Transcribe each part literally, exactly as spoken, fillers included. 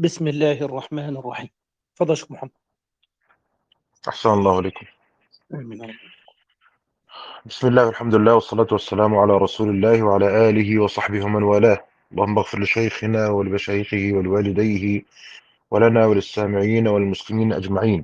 بسم الله الرحمن الرحيم. تفضل يا شيخ محمد. أحسن الله عليكم. آمين يا رب. بسم الله والحمد لله والصلاة والسلام على رسول الله وعلى آله وصحبه ومن والاه. اللهم اغفر لشيخنا ولمشايخه ولوالديه ولنا وللسامعين والمسلمين أجمعين.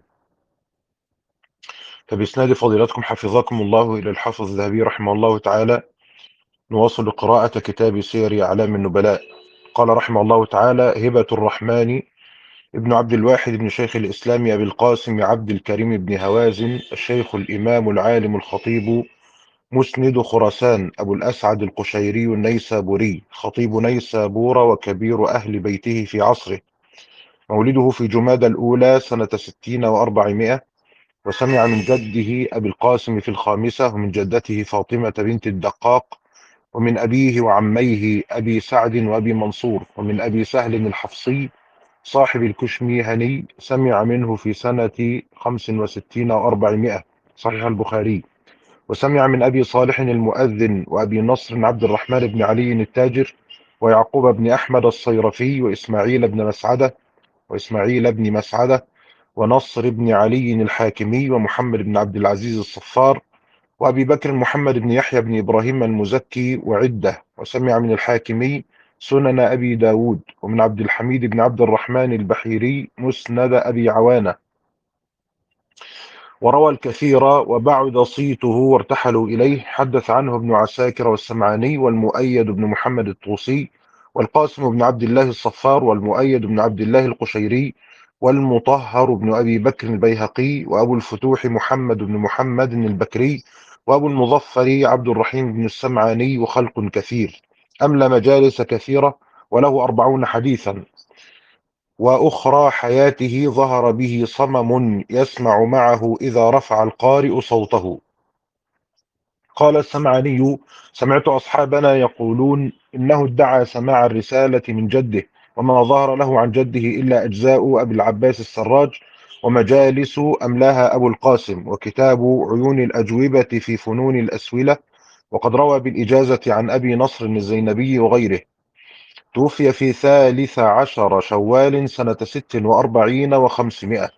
فبإسناد فضيلتكم حفظكم الله إلى الحافظ الذهبي رحمه الله تعالى نواصل قراءة كتاب سير أعلام النبلاء. قال رحمه الله تعالى: هبة الرحمن ابن عبد الواحد بن شيخ الإسلام أبي القاسم عبد الكريم بن هوازن الشيخ الإمام العالم الخطيب مسند خراسان أبو الأسعد القشيري النيسابوري خطيب نيسابور وكبير أهل بيته في عصره. مولده في جمادى الأولى سنة ستين وأربعمائة، وسمع من جده أبي القاسم في الخامسة، ومن جدته فاطمة بنت الدقاق، ومن أبيه وعميه أبي سعد وأبي منصور، ومن أبي سهل الحفصي صاحب الكشميهني سمع منه في سنة خمس وستين وأربعمائة، صحيح البخاري. وسمع من أبي صالح المؤذن وأبي نصر عبد الرحمن بن علي التاجر، ويعقوب بن أحمد الصيرفي، وإسماعيل بن مسعدة وإسماعيل بن مسعدة ونصر بن علي الحاكمي، ومحمد بن عبد العزيز الصفار، وأبي بكر محمد بن يحيى بن إبراهيم المزكي وعدة. وسمع من الحاكمي سنن أبي داود، ومن عبد الحميد بن عبد الرحمن البحيري مسند أبي عوانة. وروى الكثير وبعد صيته وارتحلوا إليه. حدث عنه ابن عساكر والسمعاني والمؤيد بن محمد الطوسي والقاسم بن عبد الله الصفار والمؤيد بن عبد الله القشيري والمطهر بن أبي بكر البيهقي وأبو الفتوح محمد بن محمد البكري وأبو المظفر عبد الرحيم بن السمعاني وخلق كثير. أملى مجالس كثيرة، وله أربعون حديثا. وأخرى حياته ظهر به صمم يسمع معه إذا رفع القارئ صوته. قال السمعاني: سمعت أصحابنا يقولون إنه ادعى سماع الرسالة من جده، وما ظهر له عن جده إلا أجزاء أبي العباس السراج، ومجالس أملاها أبو القاسم، وكتاب عيون الأجوبة في فنون الأسولة. وقد روى بالإجازة عن أبي نصر الزينبي وغيره. توفي في ثالث عشر شوال سنة ست وأربعين وخمسمائة.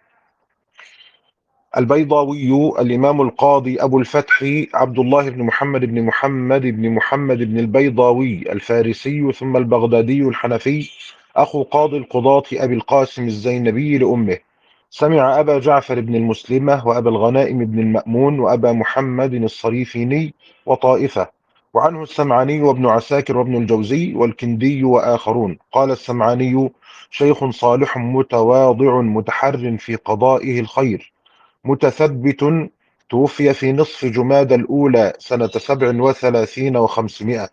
البيضاوي الإمام القاضي أبو الفتح عبد الله بن محمد بن محمد بن محمد بن البيضاوي الفارسي ثم البغدادي الحنفي، أخو قاضي القضاة أبي القاسم الزينبي لأمه. سمع أبا جعفر بن المسلمة وأبا الغنائم بن المأمون وأبا محمد الصريفيني وطائفة. وعنه السمعاني وابن عساكر وابن الجوزي والكندي وآخرون. قال السمعاني: شيخ صالح متواضع متحر في قضائه الخير متثبت. توفي في نصف جمادى الأولى سنة سبع وثلاثين وخمسمائة.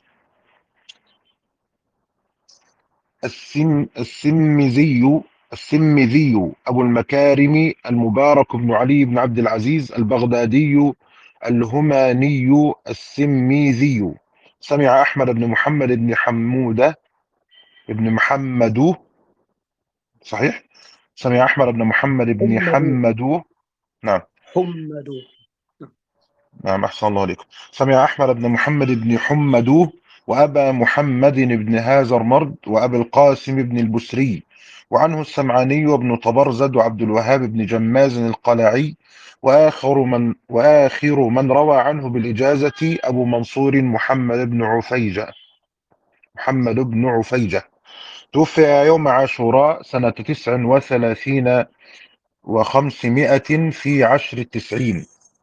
السم السمزي السمذي أبو المكارم المبارك بن علي بن عبد العزيز البغدادي الهماني السميذي. سمع أحمد بن محمد بن حمودة بن محمد، صحيح، سمع أحمد بن محمد بن حمدوا حمد. نعم. حمدوا نعم. نعم، أحسن الله عليكم. سمع أحمد بن محمد بن حمدو وأبا محمد بن هازر مرد وأبا القاسم بن البسري. وعنه السمعاني وابن طبرزد وعبد الوهاب بن جماز القلاعي. وآخر من وآخر من روى عنه بالإجازة أبو منصور محمد بن عفيجة محمد بن عفيجة. توفي يوم عاشوراء سنة تسع وثلاثين وخمسمائة في عشر التسعين.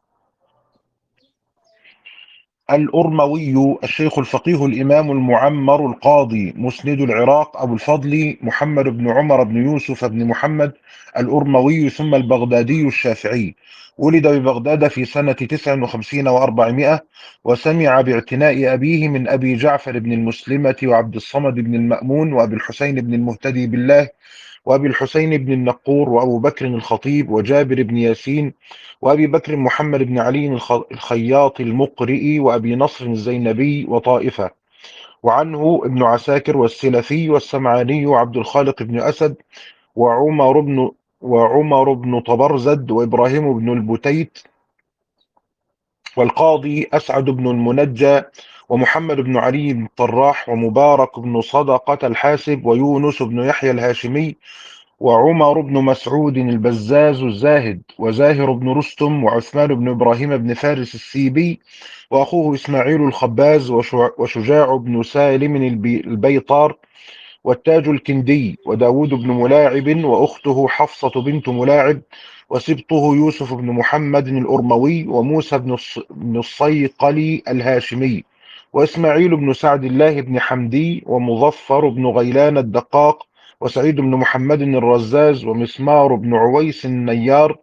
الأرموي الشيخ الفقيه الإمام المعمر القاضي مسند العراق أبو الفضل محمد بن عمر بن يوسف بن محمد الأرموي ثم البغدادي الشافعي. ولد ببغداد في سنة تسع وخمسين وأربعمائة، وسمع باعتناء أبيه من أبي جعفر بن المسلمة وعبد الصمد بن المأمون وأبي الحسين بن المهتدي بالله وأبي الحسين بن النقور وأبو بكر الخطيب وجابر بن ياسين وأبي بكر محمد بن علي الخياط المقرئ وأبي نصر الزينبي وطائفة. وعنه ابن عساكر والسلفي والسمعاني وعبد الخالق بن أسد وعمر بن وعمر بن طبرزد وإبراهيم بن البتيت والقاضي أسعد بن المنجى ومحمد بن علي بن الطراح، ومبارك بن صدقة الحاسب، ويونس بن يحيى الهاشمي، وعمر بن مسعود البزاز الزاهد، وزاهر بن رستم، وعثمان بن إبراهيم بن فارس السيبي، وأخوه إسماعيل الخباز، وشع- وشجاع بن سالم البي- البيطار، والتاج الكندي، وداود بن ملاعب، وأخته حفصة بنت ملاعب، وسبطه يوسف بن محمد الأرموي، وموسى بن الص- بن الصيقلي الهاشمي، وإسماعيل بن سعد الله بن حمدي، ومظفر بن غيلان الدقاق، وسعيد بن محمد الرزاز، ومسمار بن عويس النيار،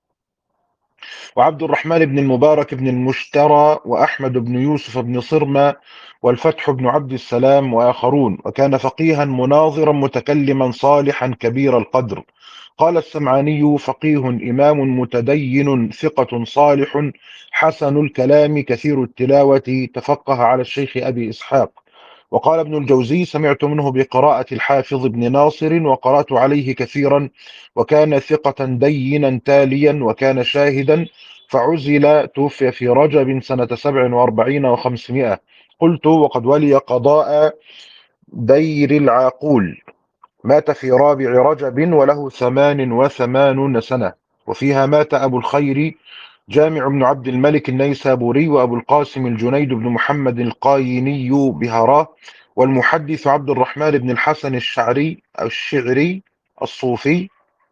وعبد الرحمن بن المبارك بن المشترى، وأحمد بن يوسف بن صرمى، والفتح بن عبد السلام، وآخرون. وكان فقيها مناظرا متكلما صالحا كبير القدر. قال السمعاني: فقيه إمام متدين ثقة صالح حسن الكلام كثير التلاوة، تفقه على الشيخ أبي إسحاق. وقال ابن الجوزي: سمعت منه بقراءة الحافظ بن ناصر، وقرأت عليه كثيرا، وكان ثقة دينا تاليا، وكان شاهدا، فعزل، توفي في رجب سنة سبع وأربعين وخمسمائة. قلت: وقد ولي قضاء دير العاقول، مات في رابع رجب وله ثمان وثمانون سنة. وفيها مات أبو الخير جامع بن عبد الملك النيسابوري، وأبو القاسم الجنيد بن محمد القايني بهراه، والمحدث عبد الرحمن بن الحسن الشعري الشعري الصوفي،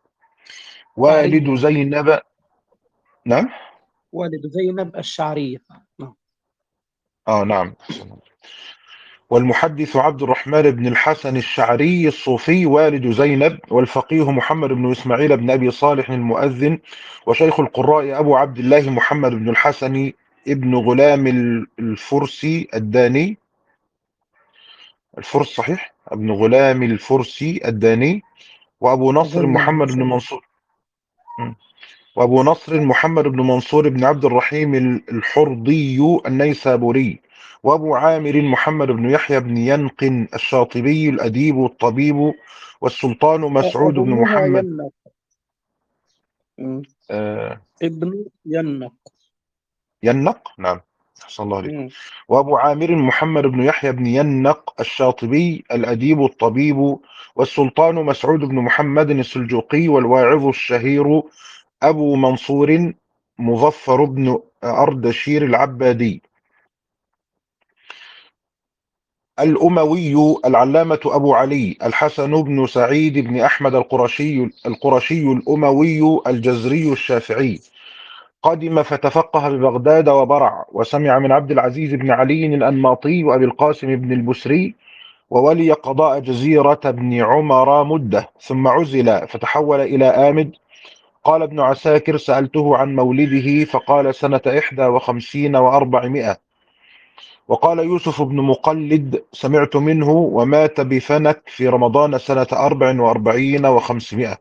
والد شعرية. زينب. نعم. والد زينب الشعرية. نعم. اه نعم. والمحدث عبد الرحمن بن الحسن الشعري الصوفي، والد زينب. والفقيه محمد بن إسماعيل بن أبي صالح المؤذن، وشيخ القراء أبو عبد الله محمد بن الحسن ابن غلام الفرسي الداني. الفرس صحيح، ابن غلام الفرسي الداني. وأبو نصر أظن محمد بن المسلم. منصور. وأبو نصر محمد بن منصور بن عبد الرحيم الحرضي النيسابوري. وأبو عامر محمد بن يحيى بن ينقن الشاطبي الأديب الطبيب. والسلطان مسعود بن أظنها محمد. ينق. مم. آه ابن ينق. ينق، نعم. أحسن الله عليكم. مم. وأبو عامر محمد بن يحيى بن ينق الشاطبي الأديب الطبيب. والسلطان مسعود بن محمد السلجوقي. والواعظ الشهير أبو منصور مظفر بن أردشير العبادي. الأموي العلامة أبو علي الحسن بن سعيد بن أحمد القرشي القرشي الأموي الجزري الشافعي. قدم فتفقه ببغداد وبرع، وسمع من عبد العزيز بن علي الأنماطي وأبي القاسم بن البسري، وولي قضاء جزيرة بن عمر مدة، ثم عزل فتحول إلى آمد. قال ابن عساكر: سألته عن مولده فقال سنة إحدى وخمسين وأربعمائة. وقال يوسف بن مقلد: سمعت منه ومات بفنك في رمضان سنة أربع وأربعين وخمسمائة.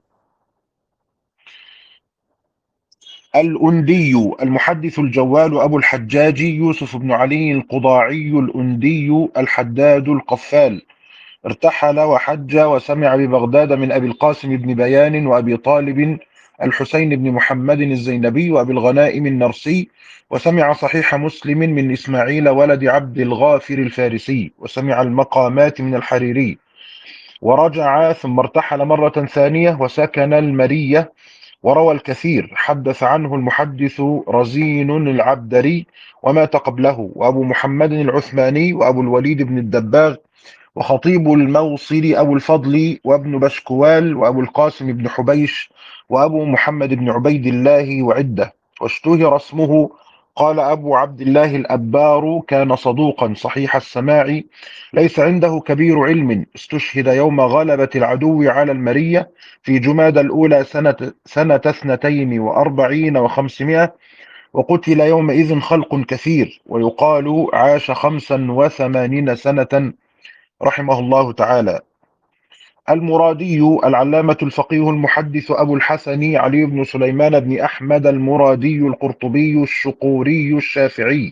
الأندي المحدث الجوال أبو الحجاج يوسف بن علي القضاعي الأندي الحداد القفال، ارتحل وحج، وسمع ببغداد من أبي القاسم بن بيان وأبي طالب الحسين بن محمد الزينبي وأبي الغنائم النرسي. وسمع صحيح مسلم من إسماعيل ولد عبد الغافر الفارسي. وسمع المقامات من الحريري. ورجع ثم ارتحل مرة ثانية وسكن المرية، وروى الكثير. حدث عنه المحدث رزين العبدري ومات قبله، وأبو محمد العثماني، وأبو الوليد بن الدباغ، وخطيب الموصل أبو الفضل، وابن بشكوال، وأبو القاسم بن حبيش، وأبو محمد بن عبيد الله، وعدة. واشتهر اسمه. قال أبو عبد الله الأبار: كان صدوقا صحيح السماع، ليس عنده كبير علم. استشهد يوم غلبة العدو على المرية في جماد الأولى سنة سنة اثنتين وأربعين وخمسمائة، وقتل يومئذ خلق كثير، ويقال عاش خمسا وثمانين سنة رحمه الله تعالى. المرادي العلامة الفقيه المحدث أبو الحسن علي بن سليمان بن أحمد المرادي القرطبي الشقوري الشافعي.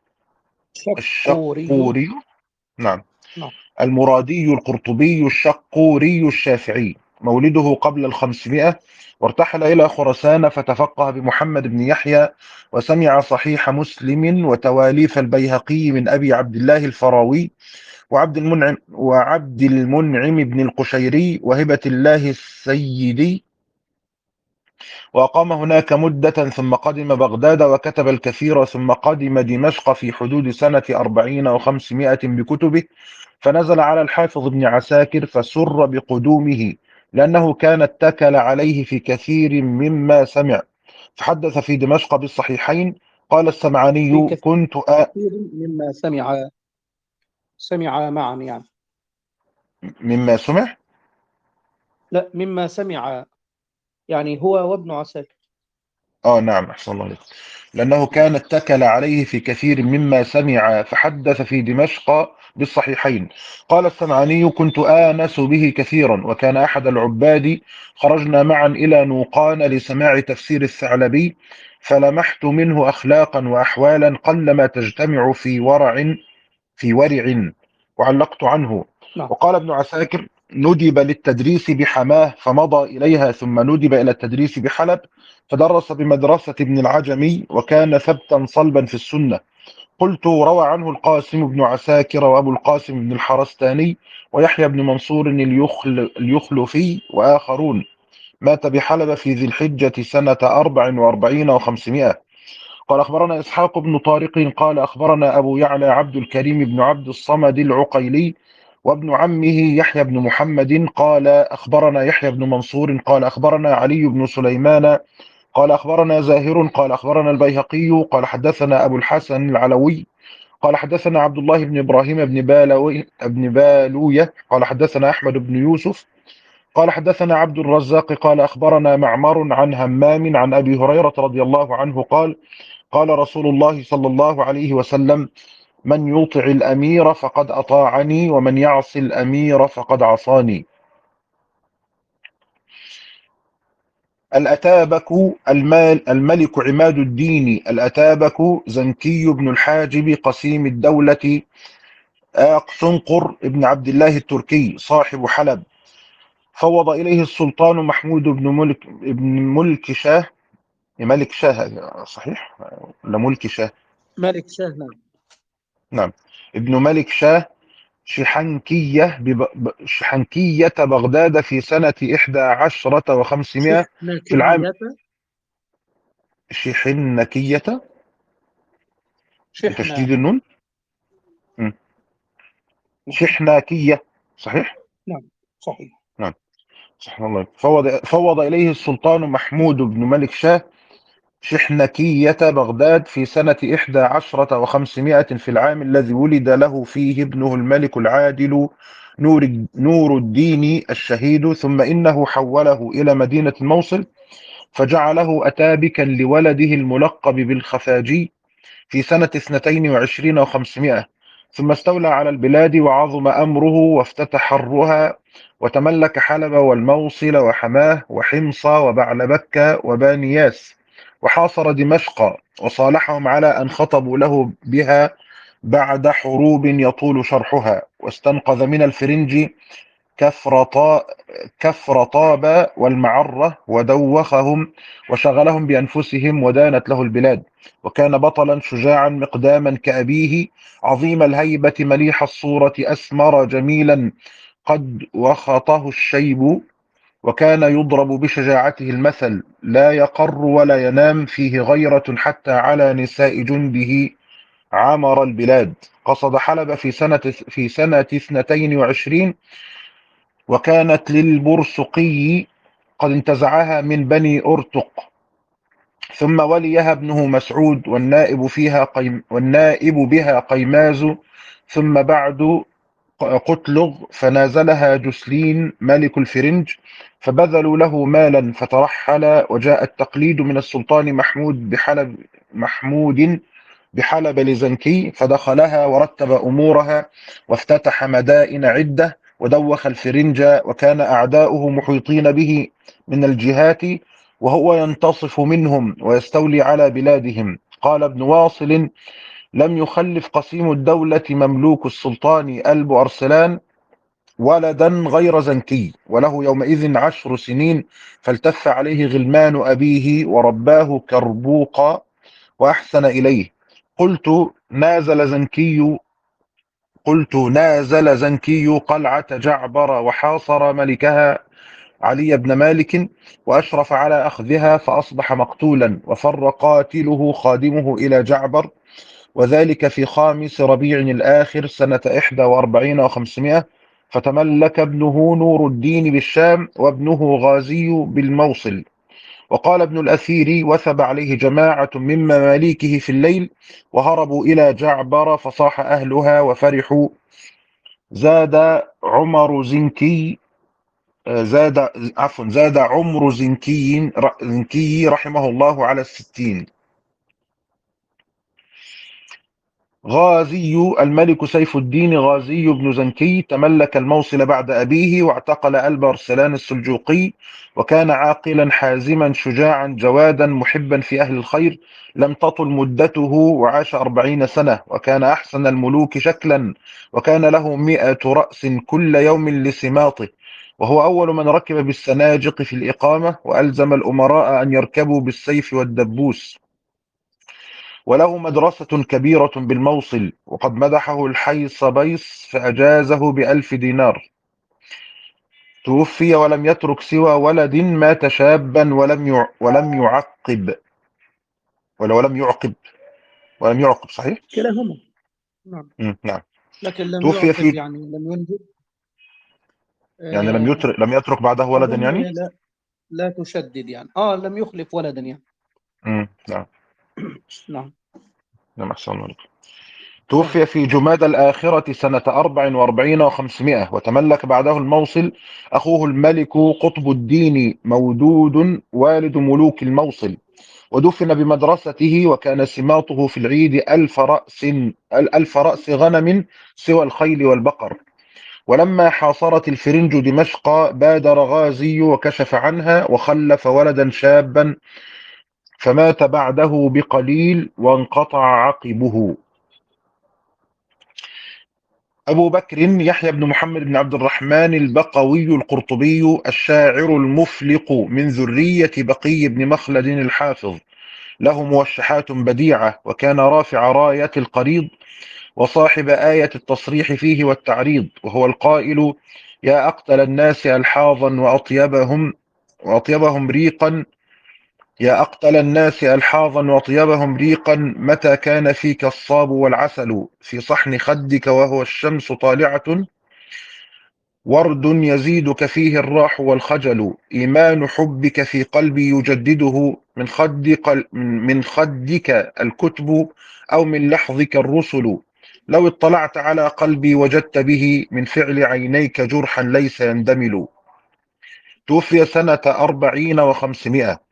شقوري. الشقوري، نعم. نعم. المرادي القرطبي الشقوري الشافعي. مولده قبل الخمسمائة، وارتحل إلى خراسان فتفقه بمحمد بن يحيى، وسمع صحيح مسلم وتواليف البيهقي من أبي عبد الله الفراوي وعبد المنعم وعبد المنعم بن القشيري وهبة الله السيدي، وأقام هناك مدة ثم قدم بغداد وكتب الكثير، ثم قدم دمشق في حدود سنة أربعين وخمسمائة بكتبه، فنزل على الحافظ بن عساكر فسر بقدومه لأنه كان اتكل عليه في كثير مما سمع، فحدث في دمشق بالصحيحين. قال في السمعاني: كثير كنت آ... مما سمع سمع معا يعني مما سمع لا مما سمع يعني هو وابن عساكر. آه نعم، أحسن الله عليك. لأنه كان اتكل عليه في كثير مما سمع فحدث في دمشق بالصحيحين. قال السمعاني: كنت آنس به كثيرا، وكان أحد العباد، خرجنا معا إلى نوقان لسماع تفسير الثعلبي، فلمحت منه أخلاقا وأحوالا قلما تجتمع في ورع في ورع وعلقت عنه. نعم. وقال ابن عساكر: ندب للتدريس بحماه فمضى إليها، ثم ندب إلى التدريس بحلب فدرس بمدرسة ابن العجمي، وكان ثبتا صلبا في السنة. قلت: روى عنه القاسم بن عساكر وأبو القاسم بن الحرستاني ويحيى بن منصور اليخل اليخلفي وآخرون. مات بحلب في ذي الحجة سنة أربع وأربعين وخمسمائة. قال أخبرنا إسحاق بن طارق قال أخبرنا أبو يعلى عبد الكريم بن عبد الصمد العقيلي وابن عمه يحيى بن محمد قال أخبرنا يحيى بن منصور قال أخبرنا علي بن سليمان قال أخبرنا زاهر قال أخبرنا البيهقي قال حدثنا أبو الحسن العلوي قال حدثنا عبد الله بن إبراهيم بن بالوي بن بالوية قال حدثنا أحمد بن يوسف قال حدثنا عبد الرزاق قال أخبرنا معمر عن همام عن أبي هريرة رضي الله عنه قال: قال رسول الله صلى الله عليه وسلم: من يطع الأمير فقد أطاعني، ومن يعص الأمير فقد عصاني. الأتابك المال الملك عماد الدين الأتابك زنكي بن الحاجب قسيم الدولة آقسنقر ابن عبد الله التركي صاحب حلب، فوض إليه السلطان محمود بن ملك ابن ملك شاه ملك شاه صحيح ولا ملك شاه؟ مالك شاه. نعم. نعم، ابن ملك شاه شحنكية بب... ب- شحنكية بغداد في سنة إحدى عشرة وخمسمائة في العام. شحنكية. شحنكية شحنة. بتشديد النون. م. نعم. شحناكية صحيح. نعم صحيح. نعم، سبحان الله. فوض فوض إليه السلطان محمود بن ملك شاه شحنكية بغداد في سنة إحدى عشرة وخمسمائة في العام الذي ولد له فيه ابنه الملك العادل نور نور الدين الشهيد، ثم إنه حوله إلى مدينة الموصل فجعله أتابكا لولده الملقب بالخفاجي في سنة اثنتين وعشرين وخمسمائة، ثم استولى على البلاد وعظم أمره وافتتح الرها وتملك حلب والموصل وحماه وحمص وبعلبكة وبانياس، وحاصر دمشق وصالحهم على أن خطبوا له بها بعد حروب يطول شرحها، واستنقذ من الفرنج كفرطا كفرطاب والمعرة ودوخهم وشغلهم بأنفسهم ودانت له البلاد، وكان بطلا شجاعا مقداما كأبيه عظيم الهيبة مليح الصورة أسمر جميلا قد وخطه الشيب، وكان يضرب بشجاعته المثل لا يقر ولا ينام فيه غيرة حتى على نساء جنده عمر البلاد. قصد حلب في سنة في سنة اثنتين وعشرين، وكانت للبرسقي قد انتزعها من بني أرتق، ثم وليها ابنه مسعود والنائب فيها قيم والنائب بها قيماز، ثم بعد قتلغ فنازلها جسلين ملك الفرنج، فبذلوا له مالا فترحل، وجاء التقليد من السلطان محمود بحلب محمود بحلب لزنكي فدخلها ورتب أمورها وافتتح مدائن عدة ودوخ الفرنج، وكان أعداؤه محيطين به من الجهات وهو ينتصف منهم ويستولي على بلادهم. قال ابن واصل: لم يخلف قسيم الدولة مملوك السلطان ألب أرسلان ولدا غير زنكي، وله يومئذ عشر سنين، فالتف عليه غلمان أبيه ورباه كربوقا وأحسن إليه. قلت نازل زنكي قلت نازل زنكي قلعة جعبر وحاصر ملكها علي بن مالك وأشرف على أخذها، فأصبح مقتولا، وفر قاتله خادمه إلى جعبر، وذلك في خامس ربيع الآخر سنة إحدى وأربعين وخمسمائة. فتملك ابنه نور الدين بالشام، وابنه غازي بالموصل. وقال ابن الأثير وثب عليه جماعة من مماليكه في الليل، وهربوا إلى جعبر، فصاح أهلها وفرحوا. زاد عمر زنكي زاد عفوا زاد عمر زنكي زنكي رحمه الله على الستين. غازي الملك سيف الدين غازي بن زنكي تملك الموصل بعد أبيه، واعتقل ألب أرسلان السلجوقي، وكان عاقلا حازما شجاعا جوادا محبا في أهل الخير. لم تطل مدته وعاش أربعين سنة، وكان أحسن الملوك شكلا، وكان له مئة رأس كل يوم لسماطه، وهو أول من ركب بالسناجق في الإقامة، وألزم الأمراء أن يركبوا بالسيف والدبوس. وله مدرسة كبيرة بالموصل، وقد مدحه الحيصبيص فأجازه بألف دينار. توفي ولم يترك سوى ولد مات شابا ولم يع... ولم يعقب ولا ولم يعقب ولم يعقب صحيح؟ كلاهما. نعم. مم. نعم. لكن لم توفي يعقب في يعني لم ينجب. يعني لم آه، يترك لم يترك بعده ولدا أظن يعني. هي لا لا تشدد يعني آه لم يخلف ولدا يعني. مم. نعم. نعم. نعم أحسن الله عليك. صحيح. توفي في جماد الآخرة سنة أربع وأربعين وخمسمائة، وتملك بعده الموصل أخوه الملك قطب الدين مودود والد ملوك الموصل، ودفن بمدرسته، وكان سماطه في العيد ألف رأس ألف رأس غنم سوى الخيل والبقر. ولما حاصرت الفرنج دمشق بادر غازي وكشف عنها، وخلف ولدا شابا، فمات بعده بقليل وانقطع عقبه. أبو بكر يحيى بن محمد بن عبد الرحمن البقوي القرطبي الشاعر المفلق من ذرية بقي بن مخلد الحافظ، له موشحات بديعة، وكان رافع راية القريض، وصاحب آية التصريح فيه والتعريض، وهو القائل: يا أقتل الناس ألحاظا وأطيبهم وأطيبهم ريقا يا أقتل الناس ألحاظا وأطيبهم ريقا، متى كان فيك الصاب والعسل في صحن خدك وهو الشمس طالعة، ورد يزيدك فيه الراح والخجل، إيمان حبك في قلبي يجدده، من خد قل من خدك الكتب أو من لحظك الرسل، لو اطلعت على قلبي وجدت به من فعل عينيك جرحا ليس يندمل. توفي سنة أربعين وخمسمائة.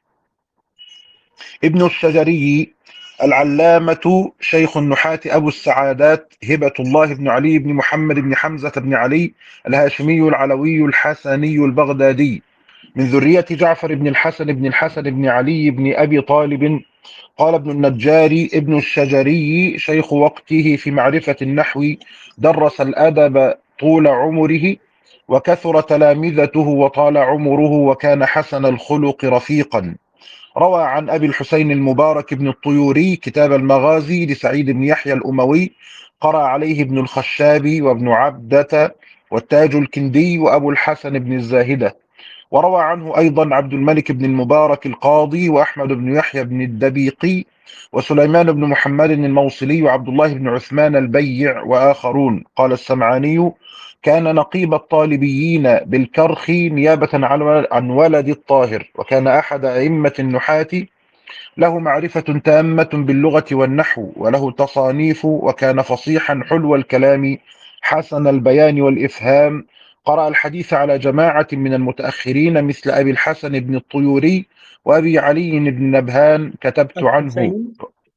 ابن الشجري العلامة شيخ النحاة أبو السعادات هبة الله بن علي بن محمد بن حمزة بن علي الهاشمي العلوي الحسني البغدادي، من ذرية جعفر بن الحسن بن الحسن بن علي بن أبي طالب. قال ابن النجار ابن الشجري شيخ وقته في معرفة النحو، درس الأدب طول عمره، وكثر تلامذته وطال عمره، وكان حسن الخلق رفيقا. روى عن أبي الحسين المبارك بن الطيوري كتاب المغازي لسعيد بن يحيى الأموي، قرأ عليه ابن الخشاب وابن عبدة والتاج الكندي وأبو الحسن بن الزاهدة. وروى عنه أيضا عبد الملك بن المبارك القاضي، وأحمد بن يحيى بن الدبيقي، وسليمان بن محمد الموصلي، وعبد الله بن عثمان البيع وآخرون. قال السمعاني: كان نقيب الطالبيين بالكرخ نيابة عن ولد الطاهر، وكان أحد أئمة النحاة، له معرفة تامة باللغة والنحو، وله تصانيف، وكان فصيحا حلو الكلام حسن البيان والإفهام. قرأ الحديث على جماعة من المتأخرين مثل أبي الحسن بن الطيوري وأبي علي بن نبهان كتبت عنه. الحسين.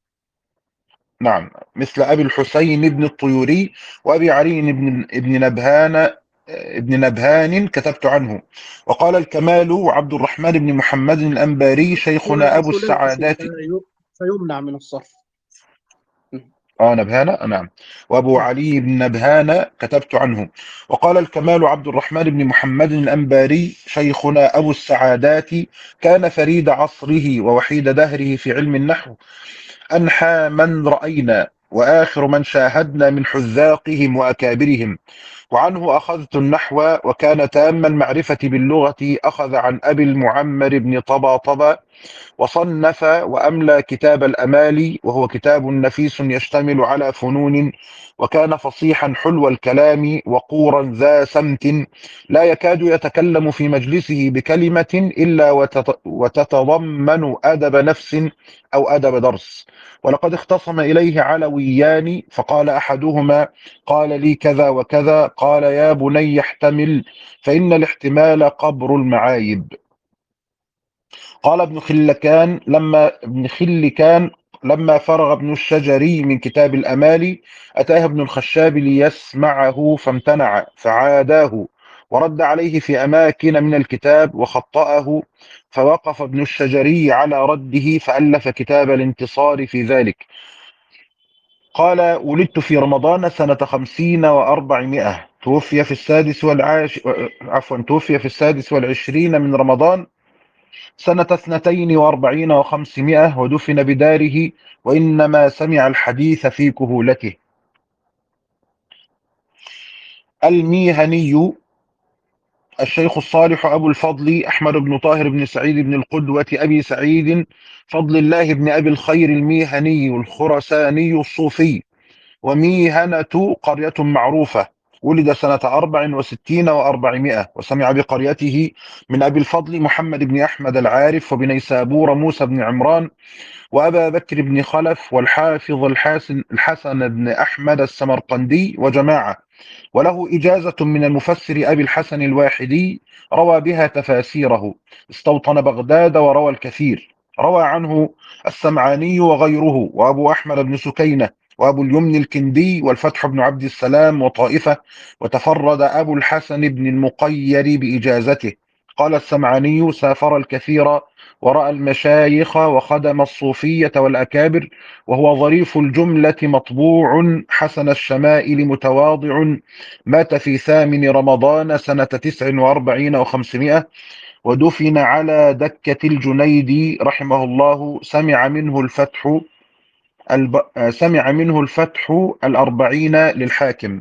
نعم، مثل أبي الحسين بن الطيوري وأبي علي بن بن نبهان ابن نبهان كتبت عنه. وقال الكمال عبد الرحمن بن محمد الأنباري شيخنا أبو وثلاثي السعادات. في- فيمنع من الصرف. آه نبهانة، نعم. وأبو نعم. علي بن نبهانة كتبت عنه. وقال الكمال عبد الرحمن بن محمد الأنباري شيخنا أبو السعادات كان فريد عصره ووحيد دهره في علم النحو، أنحى من رأينا وآخر من شاهدنا من حذاقهم وأكابرهم، وعنه أخذت النحو، وكان تام المعرفة باللغة، أخذ عن أبي المعمر بن طباطبة، وصنف وأملى كتاب الأمالي، وهو كتاب نفيس يشتمل على فنون، وكان فصيحا حلو الكلام وقورا ذا سمت، لا يكاد يتكلم في مجلسه بكلمة إلا وتت- وتتضمن أدب نفس أو أدب درس. ولقد اختصم إليه علويان، فقال أحدهما: قال لي كذا وكذا، قال: يا بني احتمل، فإن الاحتمال قبر المعايب. قال ابن خلكان لما ابن خلكان لما فرغ ابن الشجري من كتاب الأمالي، أتاه ابن الخشاب ليسمعه فامتنع، فعاداه ورد عليه في أماكن من الكتاب وخطأه، فوقف ابن الشجري على رده، فألف كتاب الانتصار في ذلك. قال: ولدت في رمضان سنة خمسين وأربعمائة، توفي في السادس والعاش عفوا توفي في السادس والعشرين من رمضان سنة اثنتين وأربعين وخمسمائة، ودفن بداره، وإنما سمع الحديث في كهولته. الميهني الشيخ الصالح أبو الفضل أحمد بن طاهر بن سعيد بن القدوة أبي سعيد فضل الله بن أبي الخير الميهني الخرساني الصوفي، وميهنة قرية معروفة، ولد سنة أربع وستين وأربعمائة، وسمع بقريته من أبي الفضل محمد بن أحمد العارف، وبنيسابور موسى بن عمران، وأبا بكر بن خلف، والحافظ الحسن, الحسن بن أحمد السمرقندي، وجماعة. وله إجازة من المفسر أبي الحسن الواحدي، روى بها تفاسيره، استوطن بغداد وروى الكثير. روى عنه السمعاني وغيره، وأبو أحمد بن سكينة، وأبو اليمن الكندي، والفتح بن عبد السلام، وطائفة. وتفرد أبو الحسن بن المقير بإجازته. قال السمعاني: سافر الكثير ورأى المشايخ وخدم الصوفية والأكابر، وهو ظريف الجملة مطبوع حسن الشمائل متواضع، مات في ثامن رمضان سنة تسع وأربعين وخمسمائة، ودفن على دكة الجنيد رحمه الله. سمع منه الفتح الب... سمع منه الفتح الأربعين للحاكم.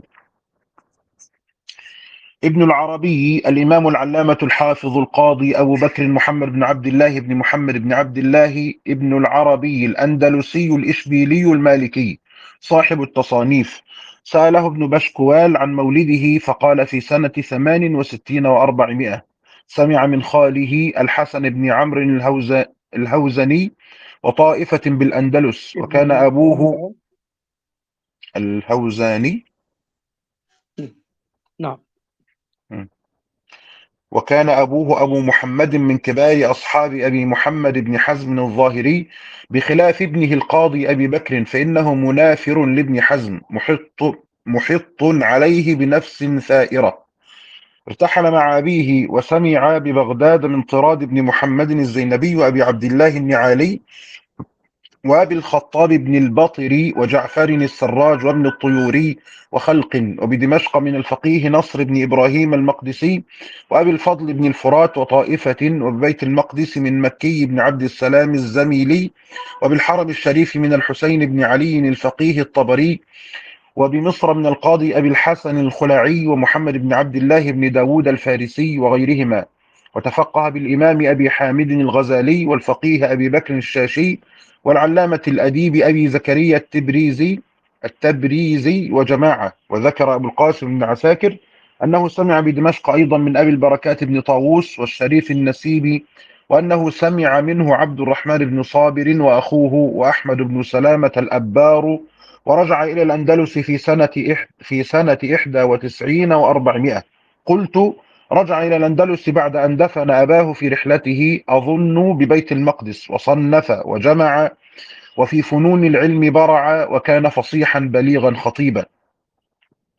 ابن العربي الإمام العلامة الحافظ القاضي أبو بكر محمد بن عبد الله بن محمد بن عبد الله ابن العربي الأندلسي الإشبيلي المالكي صاحب التصانيف. سأله ابن بشكوال عن مولده، فقال: في سنة ثمان وستين وأربعمائة. سمع من خاله الحسن بن عمرو الهوز... الهوزني وطائفة بالأندلس، وكان أبوه الهوزاني. نعم. وكان أبوه أبو محمد من كبار أصحاب أبي محمد بن حزم الظاهري، بخلاف ابنه القاضي أبي بكر، فإنه منافر لابن حزم، محط, محط عليه بنفس ثائرة. ارتحل مع أبيه وسمع ببغداد من طراد بن محمد الزينبي، وأبي عبد الله النعالي، وأبي الخطاب بن البطري، وجعفر السراج، وابن الطيوري، وخلق. وبدمشق من الفقيه نصر بن إبراهيم المقدسي، وأبي الفضل بن الفرات، وطائفة. وببيت المقدس من مكي بن عبد السلام الزميلي، وبالحرم الشريف من الحسين بن علي الفقيه الطبري، وبمصر من القاضي أبي الحسن الخلعي، ومحمد بن عبد الله بن داود الفارسي، وغيرهما. وتفقه بالإمام أبي حامد الغزالي، والفقيه أبي بكر الشاشي، والعلامة الأديب أبي زكريا التبريزي التبريزي وجماعة. وذكر أبو القاسم بن عساكر أنه سمع بدمشق أيضا من أبي البركات بن طاووس والشريف النسيبي، وأنه سمع منه عبد الرحمن بن صابر وأخوه وأحمد بن سلامة الأبار. ورجع إلى الأندلس في سنة إح في سنة إحدى وتسعين وأربعمائة. قلت: رجع إلى الأندلس بعد أن دفن أباه في رحلته، أظن ببيت المقدس، وصنف وجمع، وفي فنون العلم برع، وكان فصيحا بليغا خطيبا.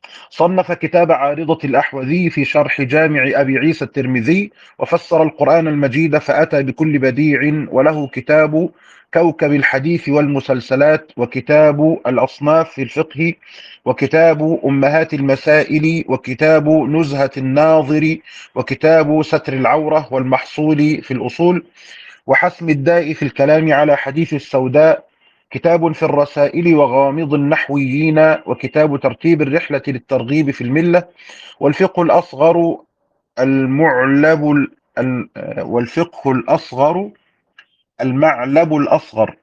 صنف كتاب عارضة الأحوذي في شرح جامع أبي عيسى الترمذي، وفسر القرآن المجيد فأتى بكل بديع، وله كتاب كوكب الحديث والمسلسلات، وكتاب الأصناف في الفقه، وكتاب أمهات المسائل، وكتاب نزهة الناظر، وكتاب ستر العورة والمحصول في الأصول، وحسم الداء في الكلام على حديث السوداء، كتاب في الرسائل وغامض النحويين، وكتاب ترتيب الرحلة للترغيب في الملة، والفقه الأصغر المعلب ال- ال- والفقه الأصغر المعلب الأصغر،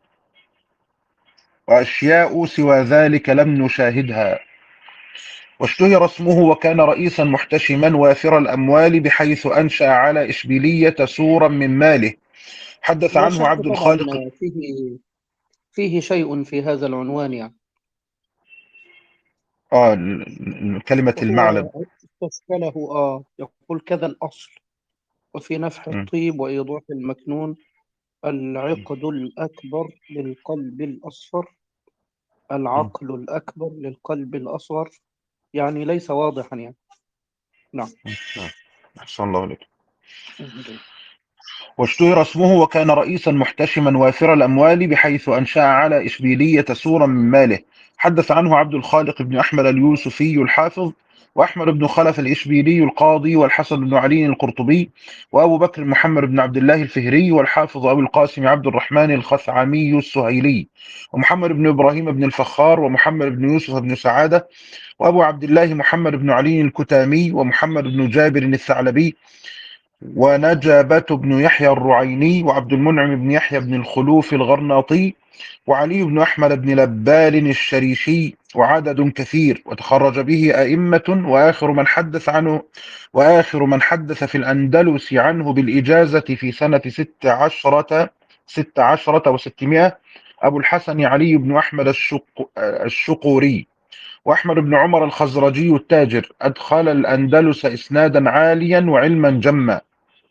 وأشياء سوى ذلك لم نشاهدها. واشتهر اسمه وكان رئيسا محتشما وافر الأموال، بحيث أنشأ على إشبيلية سورا من ماله. حدث لا عنه شك عبد طبعا الخالق. فيه فيه شيء في هذا العنوان يعني. آه ال- ال- كلمة وهو المعلب. استشكله آه يقول كذا الأصل، وفي نفح م- الطيب وإيضاح المكنون: العقد الأكبر للقلب الأصفر، م- العقل الأكبر للقلب الأصغر. يعني ليس واضحا يعني. نعم. م- نعم. أحسن الله عليك. واشتهر اسمه وكان رئيسا محتشما وافر الأموال، بحيث أنشأ على إشبيلية سورا من ماله. حدث عنه عبد الخالق بن أحمد اليوسفي الحافظ، وأحمد بن خلف الإشبيلي القاضي، والحسن بن علي القرطبي، وأبو بكر محمد بن عبد الله الفهري، والحافظ أبو القاسم عبد الرحمن الخثعمي السهيلي، ومحمد بن إبراهيم بن الفخار، ومحمد بن يوسف بن سعادة، وأبو عبد الله محمد بن علي الكتامي، ومحمد بن جابر الثعلبي، ونجبة بن يحيى الرعيني، وعبد المنعم بن يحيى بن الخلوف الغرناطي، وعلي بن أحمد بن لبال الشريشي، وعدد كثير. وتخرج به أئمة، وآخر من حدث عنه وآخر من حدث في الأندلس عنه بالإجازة في سنة ست عشرة ست عشرة وستمائة أبو الحسن علي بن أحمد الشق الشقوري، وأحمد بن عمر الخزرجي التاجر، أدخل الأندلس إسنادا عاليا وعلما جما.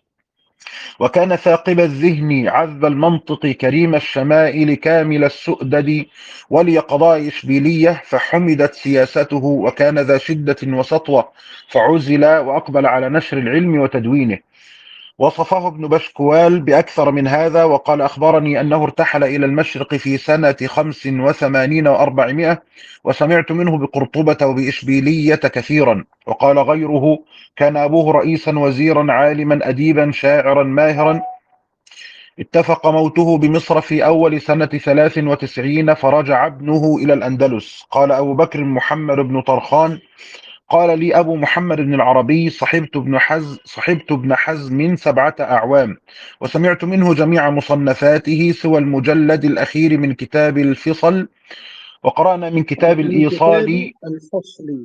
وكان ثاقب الذهن عذب المنطق كريم الشمائل كامل السؤدد، ولي قضاء إشبيلية فحمدت سياسته، وكان ذا شدة وسطوة فعزل وأقبل على نشر العلم وتدوينه. وصفه ابن بشكوال بأكثر من هذا، وقال: أخبرني أنه ارتحل إلى المشرق في سنة خمس وثمانين وأربعمائة، وسمعت منه بقرطبة وبإشبيلية كثيرا. وقال غيره: كان أبوه رئيسا وزيرا عالما أديبا شاعرا ماهرا، اتفق موته بمصر في أول سنة ثلاث وتسعين، فرجع ابنه إلى الأندلس. قال أبو بكر محمد بن طرخان: قال لي أبو محمد بن العربي: صحبت ابن حزم صحبت ابن حزم سبعة أعوام، وسمعت منه جميع مصنفاته سوى المجلد الأخير من كتاب الفصل، وقرأنا من كتاب من كتاب الإيصال. الفصل،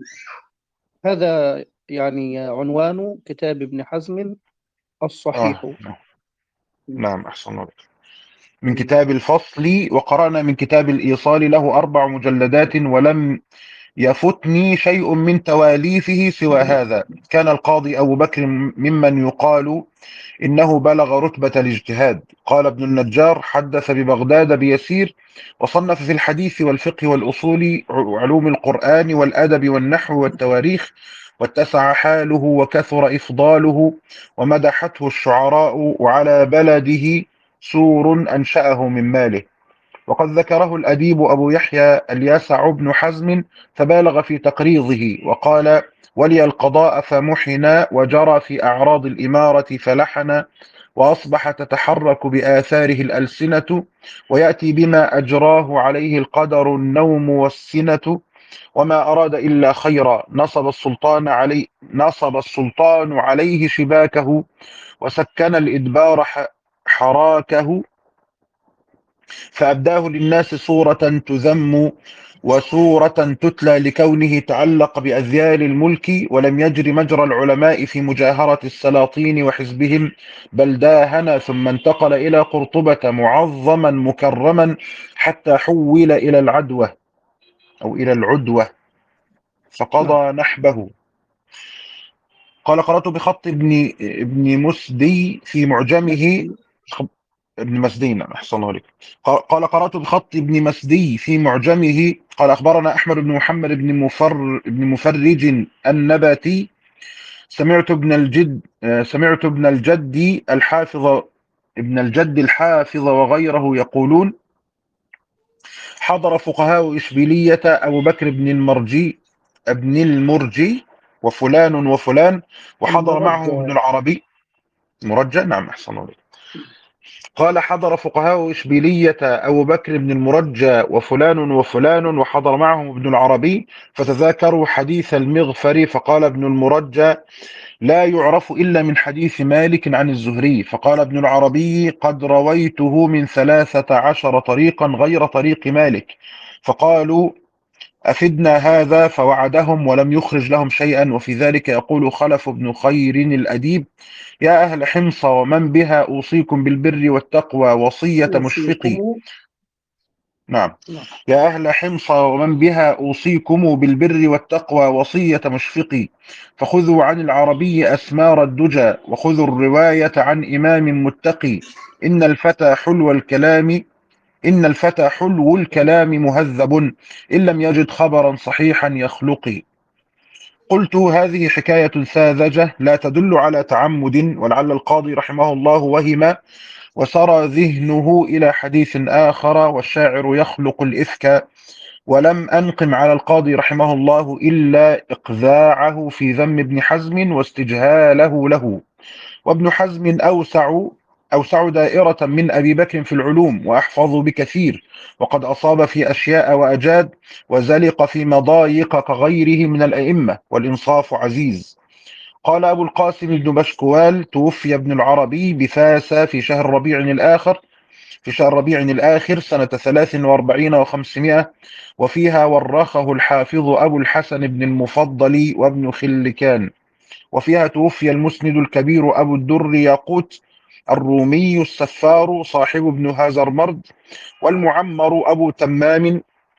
هذا يعني عنوان كتاب ابن حزم آه الصحيح. نعم، أحسن الله. من كتاب الفصل، وقرأنا من كتاب الإيصال، له أربع مجلدات، ولم يفتني شيء من تواليفه سوى هذا. كان القاضي أبو بكر ممن يقال إنه بلغ رتبة الاجتهاد. قال ابن النجار: حدث ببغداد بيسير، وصنف في الحديث والفقه والأصول وعلوم القرآن والأدب والنحو والتواريخ، واتسع حاله وكثر إفضاله، ومدحته الشعراء، وعلى بلده سور أنشأه من ماله. وقد ذكره الأديب أبو يحيى الياسع بن حزم، فبالغ في تقريضه، وقال: ولي القضاء فمحن، وجرى في أعراض الإمارة فلحن، وأصبح تتحرك بآثاره الألسنة، ويأتي بما أجراه عليه القدر النوم والسنة، وما أراد إلا خيرا. نصب السلطان عليه نصب السلطان عليه شباكه، وسكن الإدبار حراكه، فأبداه للناس صورة تذم وصورة تتلى، لكونه تعلق بأذيال الملك، ولم يجر مجرى العلماء في مجاهرة السلاطين وحزبهم، بل داهن، ثم انتقل إلى قرطبة معظما مكرما، حتى حول إلى العدوة أو إلى العدوة نعم. فقضى نحبه. قال: قرأت بخط ابن ابن مسدي في معجمه. مسدي. ابن مسدي، نعم أحسن الله عليك. قال قال قرأت بخط ابن مسدي في معجمه. قال أخبرنا أحمد بن محمد بن مفر بن مفرج النباتي سمعت ابن الجد آه، سمعت ابن الجد الحافظ ابن الجد الحافظ وغيره يقولون: حضر فقهاء إشبيلية أبو بكر بن المرجي ابن المرجي وفلان وفلان، وحضر معهم ابن المرجع. العربي. مرجع، نعم أحسن الله عليك. قال: حضر فقهاء إشبيلية أبو بكر بن المرجى وفلان وفلان، وحضر معهم ابن العربي، فتذاكروا حديث المغفر، فقال ابن المرجى: لا يعرف إلا من حديث مالك عن الزهري. فقال ابن العربي: قد رويته من ثلاثة عشر طريقا غير طريق مالك. فقالوا: أفدنا هذا. فوعدهم ولم يخرج لهم شيئا. وفي ذلك يقول خلف بن خير الأديب: يا أهل حمص ومن بها أوصيكم بالبر والتقوى وصية مشفقي. أوصيكم. نعم. نعم. يا أهل حمص ومن بها أوصيكم بالبر والتقوى وصية مشفقي. فخذوا عن العربي أسمار الدجى، وخذوا الرواية عن إمام متقي. إن الفتى حلو الكلام إن الفتى حلو الكلام مهذب، إن لم يجد خبرا صحيحا يخلقي. قلت: هذه حكاية ساذجة لا تدل على تعمد، ولعل القاضي رحمه الله وهم وسرى ذهنه إلى حديث آخر، والشاعر يخلق الإفك. ولم أنقم على القاضي رحمه الله إلا إقذاعه في ذم ابن حزم واستجهاله له. وابن حزم أوسع أوسع دائرة من أبي بكر في العلوم، وأحفظ بكثير، وقد أصاب في أشياء وأجاد، وزلق في مضايق كغيره من الأئمة، والإنصاف عزيز. قال أبو القاسم بن بشكوال: توفي ابن العربي بفاس في شهر ربيع الآخر في شهر ربيع الآخر سنة ثلاث وأربعين وخمسمائة، وفيها ورخه الحافظ أبو الحسن بن المفضل وابن خلكان. وفيها توفي المسند الكبير أبو الدر ياقوت الرومي السفار صاحب ابن هازرمرد، والمعمر أبو تمام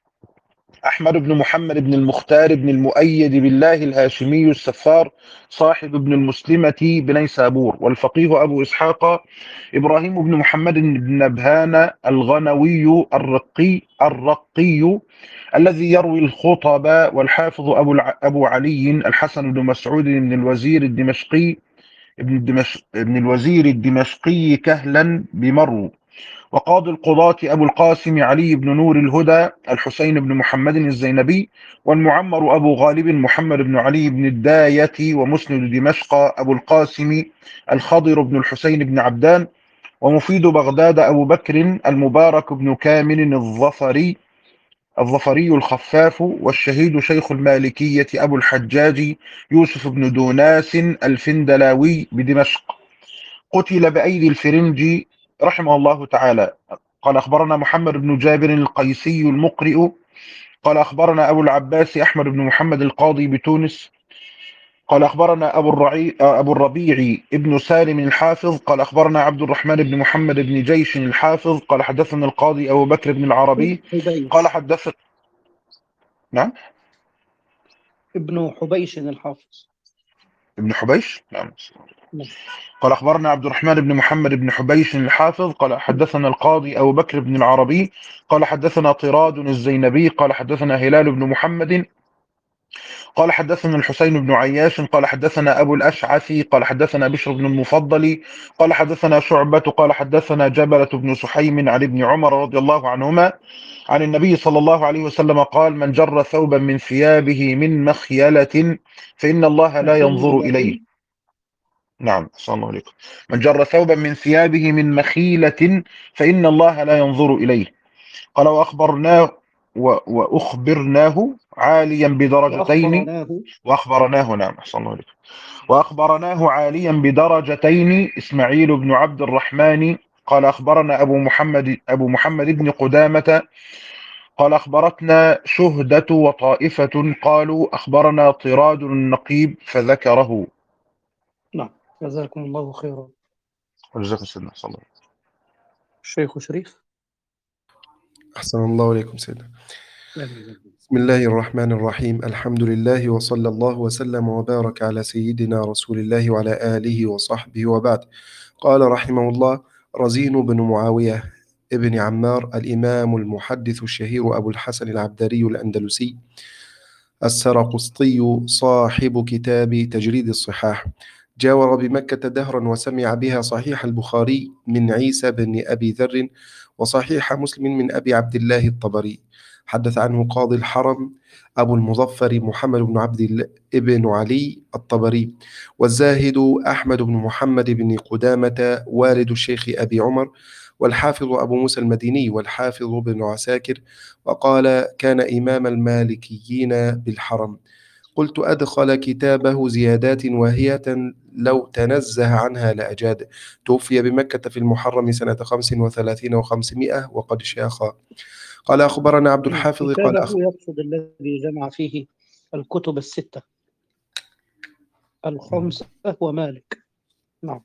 أحمد بن محمد بن المختار بن المؤيد بالله الهاشمي السفار صاحب ابن المسلمة بنيسابور، والفقيه أبو إسحاق إبراهيم بن محمد بن نبهان الغنوي الرقي الرقي الذي يروي الخطب، والحافظ أبو الع... أبو علي الحسن بن مسعود بن الوزير الدمشقي ابن, الدمش... ابن الوزير الدمشقي كهلا بمرو. وقاضي القضاة أبو القاسم علي بن نور الهدى الحسين بن محمد الزينبي، والمعمر أبو غالب محمد بن علي بن الداية، ومسند دمشق أبو القاسم الخضر بن الحسين بن عبدان، ومفيد بغداد أبو بكر المبارك بن كامل الظفري الظفري الخفاف، والشهيد شيخ المالكية أبو الحجاج يوسف بن دوناس الفندلاوي بدمشق، قتل بأيدي الفرنجي رحمه الله تعالى. قال أخبرنا محمد بن جابر القيسي المقرئ قال أخبرنا أبو العباس أحمد بن محمد القاضي بتونس قال أخبرنا أبو الرعي أبو الربيع ابن سالم الحافظ قال أخبرنا عبد الرحمن بن محمد بن جيش الحافظ قال حدثنا القاضي أبو بكر بن العربي قال حبيش. حدث نعم ابن حبيش الحافظ. ابن حبيش، نعم. نعم. قال أخبرنا عبد الرحمن بن محمد بن حبيش الحافظ قال حدثنا القاضي أبو بكر بن العربي قال حدثنا طراد الزينبي قال حدثنا هلال بن محمد قال حدثنا الحسين بن عياش قال حدثنا أبو الأشعثي قال حدثنا بشر بن المفضل قال حدثنا شعبة قال حدثنا جبلة بن سحيم عن ابن عمر رضي الله عنهما عن النبي صلى الله عليه وسلم قال: من جر ثوبا من ثيابه من مخيلة فإن الله لا ينظر إليه. مخيلة. نعم، صلى الله عليكم. من جر ثوبا من ثيابه من مخيلة فإن الله لا ينظر إليه. قال: وأخبرناه و- وأخبرناه عاليا بدرجتين وأخبرناه. وأخبرناه نعم أحسن الله عليكم. وأخبرناه عاليا بدرجتين إسماعيل بن عبد الرحمن قال أخبرنا أبو محمد أبو محمد بن قدامة قال أخبرتنا شهدة وطائفة قالوا أخبرنا طراد النقيب فذكره. نعم. جزاكم الله خيرا. وجزاكم سيدنا صلى الله عليه وسلم. الشيخ شريف. أحسن الله عليكم سيدنا. آمين. بسم الله الرحمن الرحيم. الحمد لله وصلى الله وسلم وبارك على سيدنا رسول الله وعلى آله وصحبه وبعد. قال رحمه الله: رزين بن معاوية ابن عمار الإمام المحدث الشهير أبو الحسن العبدري الأندلسي السرقسطي صاحب كتاب تجريد الصحاح، جاور بمكة دهرا وسمع بها صحيح البخاري من عيسى بن أبي ذر وصحيح مسلم من أبي عبد الله الطبري. حدث عنه قاضي الحرم أبو المظفر محمد بن عبد ال- ابن علي الطبري، والزاهد أحمد بن محمد بن قدامة والد الشيخ أبي عمر، والحافظ أبو موسى المديني، والحافظ بن عساكر، وقال كان إمام المالكيين بالحرم. قلت أدخل كتابه زيادات واهية لو تنزه عنها لأجاد. توفي بمكة في المحرم سنة خمس وثلاثين وخمسمائة وقد شاخ. قال أخبرنا عبد الحافظ قال كتابه أخ... يقصد الذي جمع فيه الكتب الستة الخمسة ومالك. نعم.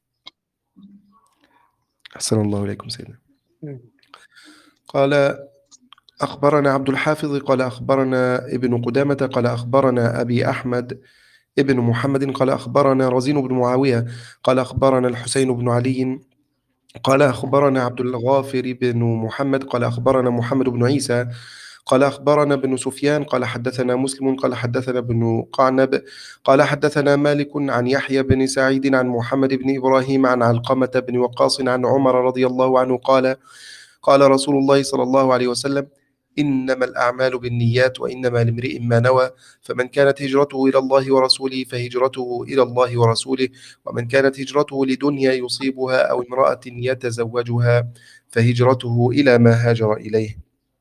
أحسن الله إليكم سيدنا. مم. قال أخبرنا عبد الحافظ قال أخبرنا ابن قدامة قال أخبرنا أبي أحمد ابن محمد قال أخبرنا رزين بن معاوية قال أخبرنا الحسين بن علي قال أخبرنا عبد الغافر بن محمد قال أخبرنا محمد بن عيسى قال أخبرنا ابن سفيان قال حدثنا مسلم قال حدثنا ابن قعنب قال حدثنا مالك عن يحيى بن سعيد عن محمد بن إبراهيم عن علقمة بن وقاص عن عمر رضي الله عنه قال قال رسول الله صلى الله عليه وسلم إنما الأعمال بالنيات وإنما لامرئ ما نوى، فمن كانت هجرته إلى الله ورسوله فهجرته إلى الله ورسوله، ومن كانت هجرته لدنيا يصيبها أو امرأة يتزوجها فهجرته إلى ما هاجر إليه.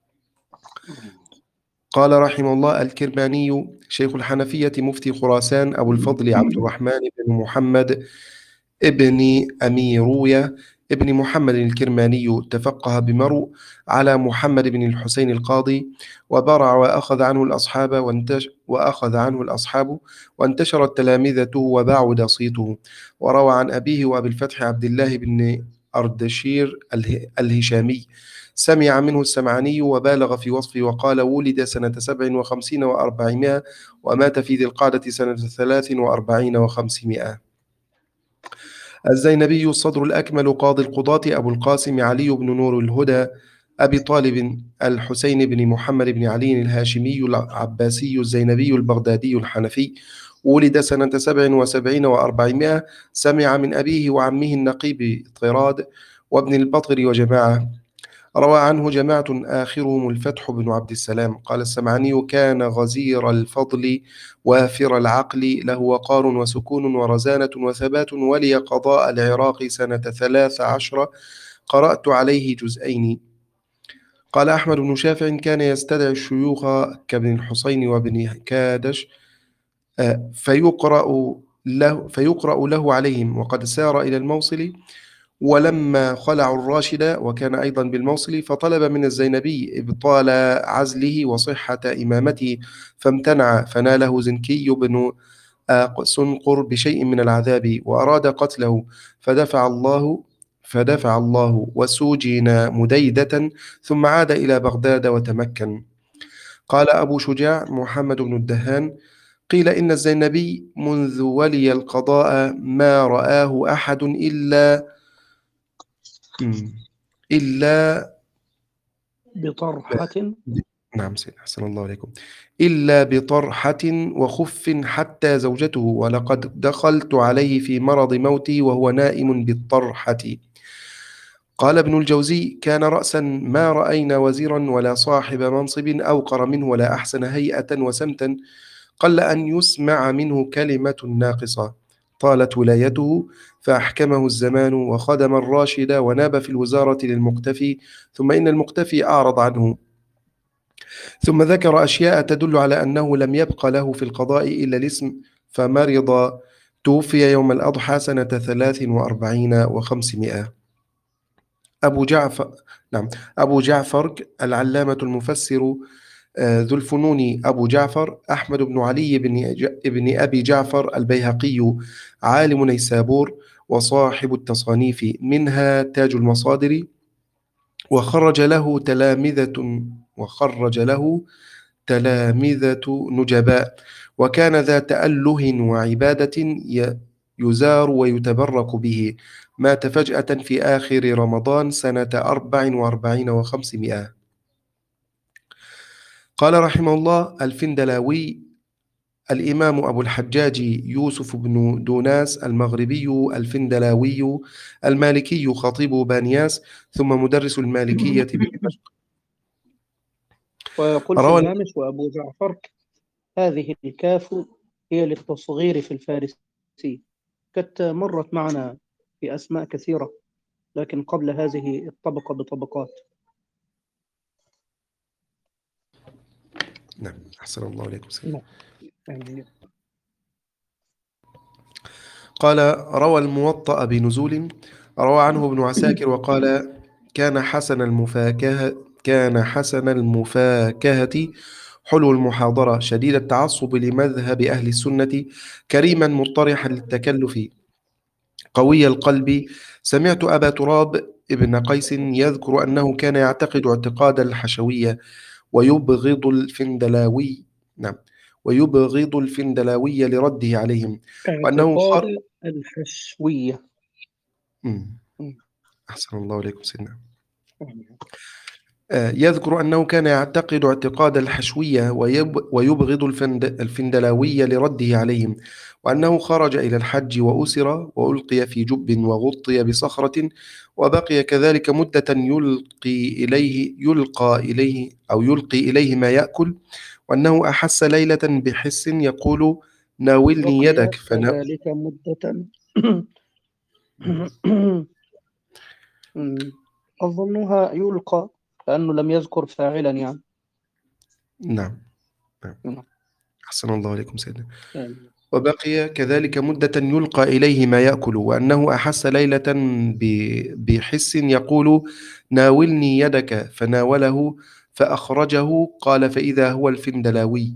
قال رحمه الله الكرماني شيخ الحنفية مفتي خراسان أبو الفضل عبد الرحمن بن محمد ابن أميروية ابن محمد الكرماني تفقه بمرو على محمد بن الحسين القاضي، وبرع وأخذ عنه الأصحاب وانتش وأخذ عنه الأصحاب وانتشرت تلامذته وبعد صيته. وروى عن أبيه وأبي الفتح عبد الله بن أردشير اله- الهشامي، سمع منه السمعاني وبالغ في وصفه وقال ولد سنة سبع وخمسين وأربعمائة ومات في ذي القعدة سنة ثلاث وأربعين وخمسمائة. الزينبي الصدر الأكمل قاضي القضاة أبو القاسم علي بن نور الهدى أبي طالب الحسين بن محمد بن علي الهاشمي العباسي الزينبي البغدادي الحنفي، ولد سنة سبع وسبعين وأربعمائة، سمع من أبيه وعمه النقيب طراد وابن البطر وجماعة. روى عنه جماعة آخرهم الفتح بن عبد السلام. قال السمعاني كان غزير الفضل وافر العقل، له وقار وسكون ورزانة وثبات، ولي قضاء العراق سنة ثلاث عشر، قرأت عليه جزئين. قال أحمد بن شافع كان يستدعي الشيوخ كابن الحسين وابن كادش آه، فيقرأ له, فيقرأ له عليهم، وقد سار إلى الموصل، ولما خلعوا الراشد وكان أيضا بالموصل فطلب من الزينبي إبطال عزله وصحة إمامته فامتنع، فناله زنكي بن سنقر بشيء من العذاب وأراد قتله، فدفع الله فدفع الله وسجن مديدة، ثم عاد إلى بغداد وتمكن. قال أبو شجاع محمد بن الدهان قيل إن الزينبي منذ ولي القضاء ما رآه أحد إلا مم. إلا بطرحة. نعم سيدي أحسن الله عليكم إلا بطرحة وخف حتى زوجته، ولقد دخلت عليه في مرض موتي وهو نائم بالطرحة. قال ابن الجوزي كان رأسا ما رأينا وزيرا ولا صاحب منصب أوقر منه ولا أحسن هيئة وسمتا، قل أن يسمع منه كلمة ناقصة. طالت ولايته فأحكمه الزمان وخدم الراشد وناب في الوزارة للمقتفي، ثم إن المقتفي أعرض عنه، ثم ذكر أشياء تدل على أنه لم يبق له في القضاء إلا الاسم، فمرض توفي يوم الأضحى سنة ثلاث وأربعين وخمسمائة. أبو جعفر نعم أبو جعفر العلامة المفسر آه، ذو الفنون أبو جعفر أحمد بن علي بن, ج... بن أبي جعفر البيهقي، عالم نيسابور وصاحب التصانيف، منها تاج المصادر، وخرج له تلامذة وخرج له تلامذة نجباء، وكان ذا تأله وعبادة يزار ويتبرك به. مات فجأة في آخر رمضان سنة أربع وأربعين وخمسمائة. قال رحمه الله: الفندلاوي الإمام أبو الحجاج يوسف بن دوناس المغربي الفندلاوي المالكي خطيب بانياس ثم مدرس المالكية بدمشق. ويقول في روى الهامش: وأبو جعفر، هذه الكاف هي للتصغير في الفارسي، كانت مرت معنا في أسماء كثيرة، لكن قبل هذه الطبقة بطبقات. نعم، أحسن الله عليكم سيدنا. يعني قال: روى الموطأ بنزول، روى عنه ابن عساكر وقال: كان حسن المفاكهة كان حسن المفاكهة، حلو المحاضرة، شديد التعصب لمذهب أهل السنة، كريما مطرحا للتكلف، قوي القلب. سمعت أبا تراب ابن قيس يذكر أنه كان يعتقد اعتقاد الحشوية ويبغض الفندلاوي. نعم، ويبغض الفندلاوي لرده عليهم، وأنه اعتقاد خر... الحشوية. مم. مم. أحسن الله عليكم سيدنا. يعني آه، يذكر أنه كان يعتقد اعتقاد الحشوية ويب- ويبغض الفند- الفندلاوية لرده عليهم، وأنه خرج إلى الحج وأسر وألقي في جب وغطي بصخرة، وبقي كذلك مدة يلقي إليه يلقى إليه أو يلقي إليه ما يأكل، وأنه أحس ليلة بحس يقول: ناولني بقي يدك فنا... كذلك مدة. مم. أظنها يلقى، لأنه لم يذكر فاعلا يعني. نعم. نعم. نعم. أحسن الله عليكم سيدنا. يعني وبقي كذلك مدة يلقى إليه ما يأكل، وأنه أحس ليلة ب- بحس يقول: ناولني يدك فناوله فأخرجه، قال: فإذا هو الفندلاوي،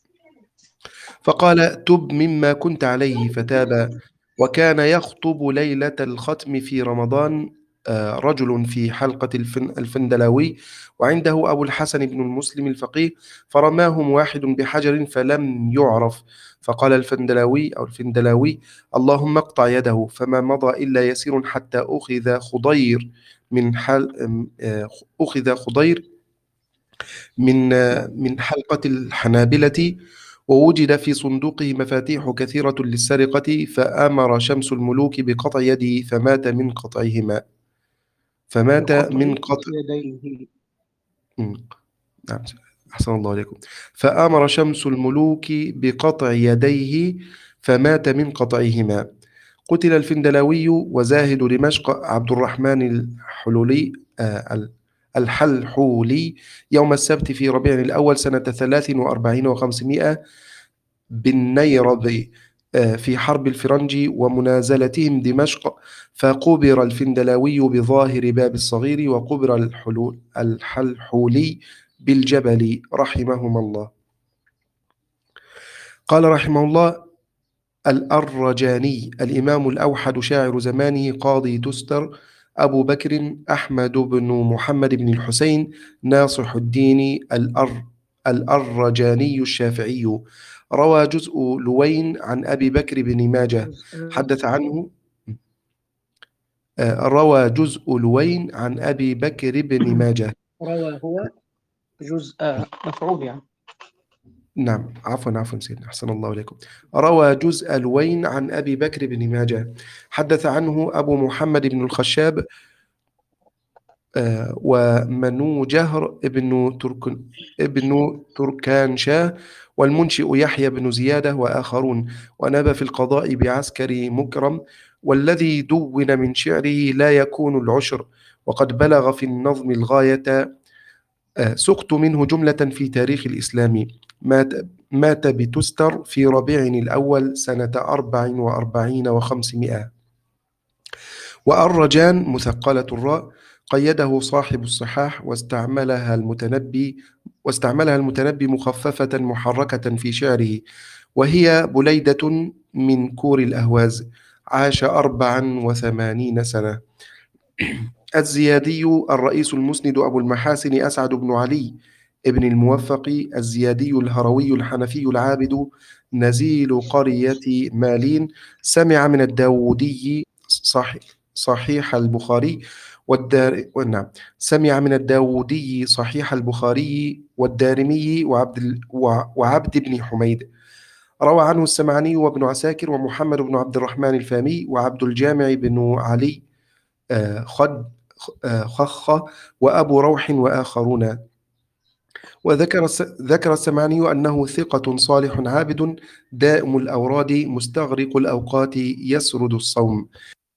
فقال: تب مما كنت عليه، فتاب. وكان يخطب ليلة الختم في رمضان آه، رجل في حلقة الفن الفندلاوي، وعنده أبو الحسن بن المسلم الفقيه، فرماهم واحد بحجر فلم يعرف، فقال الفندلاوي أو الفندلاوي: اللهم اقطع يده، فما مضى إلا يسير حتى أخذ خضير من حل آه، أخذ خضير من نعم. من حلقة الحنابلة، ووجد في صندوقه مفاتيح كثيرة للسرقة، فأمر شمس الملوك بقطع يده فمات من قطعهما فمات بقطع من قطع يديه. مم. نعم. أحسن الله عليكم. فأمر شمس الملوك بقطع يديه فمات من قطعهما. قتل الفندلاوي وزاهد دمشق عبد الرحمن الحلولي آه، ال- الحلحولي يوم السبت في ربيع الأول سنة ثلاث وأربعين وخمسمائة بالنيرب آه، في حرب الفرنج ومنازلتهم دمشق، فقبر الفندلاوي بظاهر باب الصغير، وقبر الحلول الحلحولي بالجبل رحمهما الله. قال رحمه الله: الأرجاني الإمام الأوحد شاعر زمانه قاضي تستر أبو بكر أحمد بن محمد بن الحسين ناصح الدين الأر الأرجاني الشافعي، روى جزء لوين عن أبي بكر بن ماجه، حدث عنه آه، روى جزء لوين عن أبي بكر بن ماجه. روى هو جزء مفعول يعني. نعم، عفوا عفوا سيدنا، أحسن الله إليكم. روى جزء لوين عن أبي بكر بن ماجه، حدث عنه أبو محمد بن الخشاب آه، ومنوجهر ابن ترك ابن تركانشاه، والمنشئ يحيى بن زيادة وآخرون، وناب في القضاء بعسكر مكرم، والذي دون من شعره لا يكون العشر، وقد بلغ في النظم الغاية. آه، سقت منه جملة في تاريخ الإسلام. مات مات بتستر في ربيع الأول سنة أربع وأربعين وخمسمائة. وأرجان مثقلة الراء، قيده صاحب الصحاح، واستعملها المتنبي واستعملها المتنبي مخففة محركة في شعره، وهي بليدة من كور الأهواز. عاش أربعا وثمانين سنة. الزيادي الرئيس المسند أبو المحاسن أسعد بن علي ابن الموفق الزيادي الهروي الحنفي العابد، نزيل قرية مالين، سمع من الداودي صحيح, صحيح البخاري والدار نعم سمع من الداودي صحيح البخاري والدارمي وعبد, ال... وعبد بن حميد. روى عنه السمعاني وابن عساكر ومحمد بن عبد الرحمن الفامي وعبد الجامع بن علي آه، خد آه، خخ وأبو روح وآخرون. وذكر الس- ذكر السمعاني أنه ثقة صالح عابد دائم الأوراد مستغرق الأوقات يسرد الصوم.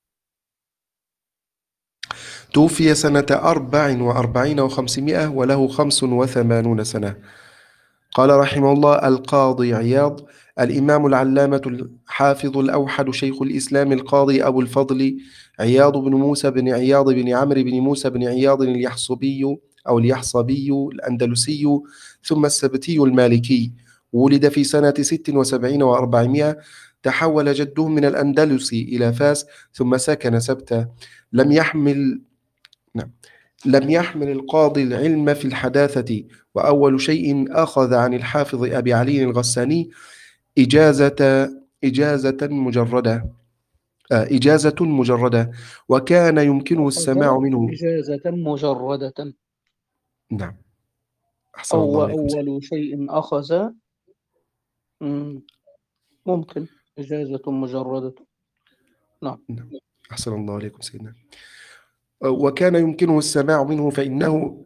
توفي سنة أربع وأربعين وخمسمائة وله خمس وثمانون سنة. قال رحمه الله القاضي عياض الإمام العلامة الحافظ الأوحد شيخ الإسلام القاضي أبو الفضل عياض بن موسى بن عياض بن عمرو بن موسى بن عياض اليحصبي أو اليحصبي الأندلسي ثم السبتي المالكي. ولد في سنة ست وسبعين وأربعمائة. تحول جده من الأندلس إلى فاس ثم سكن سبتة. لم يحمل نعم لم يحمل القاضي العلم في الحداثة، وأول شيء أخذ عن الحافظ أبي علي الغساني إجازة إجازة مجردة آه، إجازة مجردة وكان يمكنه أخذ السماع منه. إجازة مجردة، نعم أحسن الله أو عليكم سيدنا. أول شيء أخذ. مم، ممكن إجازة مجردة. نعم. نعم أحسن الله عليكم سيدنا. آه، وكان يمكنه السماع منه فإنه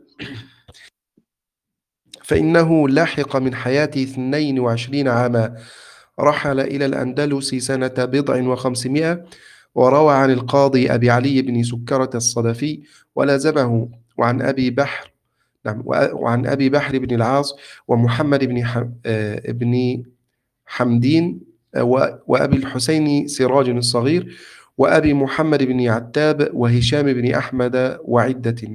فإنه لاحق من حياته اثنين وعشرين عاما. رحل إلى الأندلس سنة بضع وخمسمائة وروى عن القاضي أبي علي بن سكرة الصدفي ولازمه، وعن أبي بحر نعم وعن أبي بحر بن العاص ومحمد بن حم... آه، بن حمدين آه، و- وأبي الحسين سراج الصغير وأبي محمد بن عتاب وهشام بن أحمد وعدة.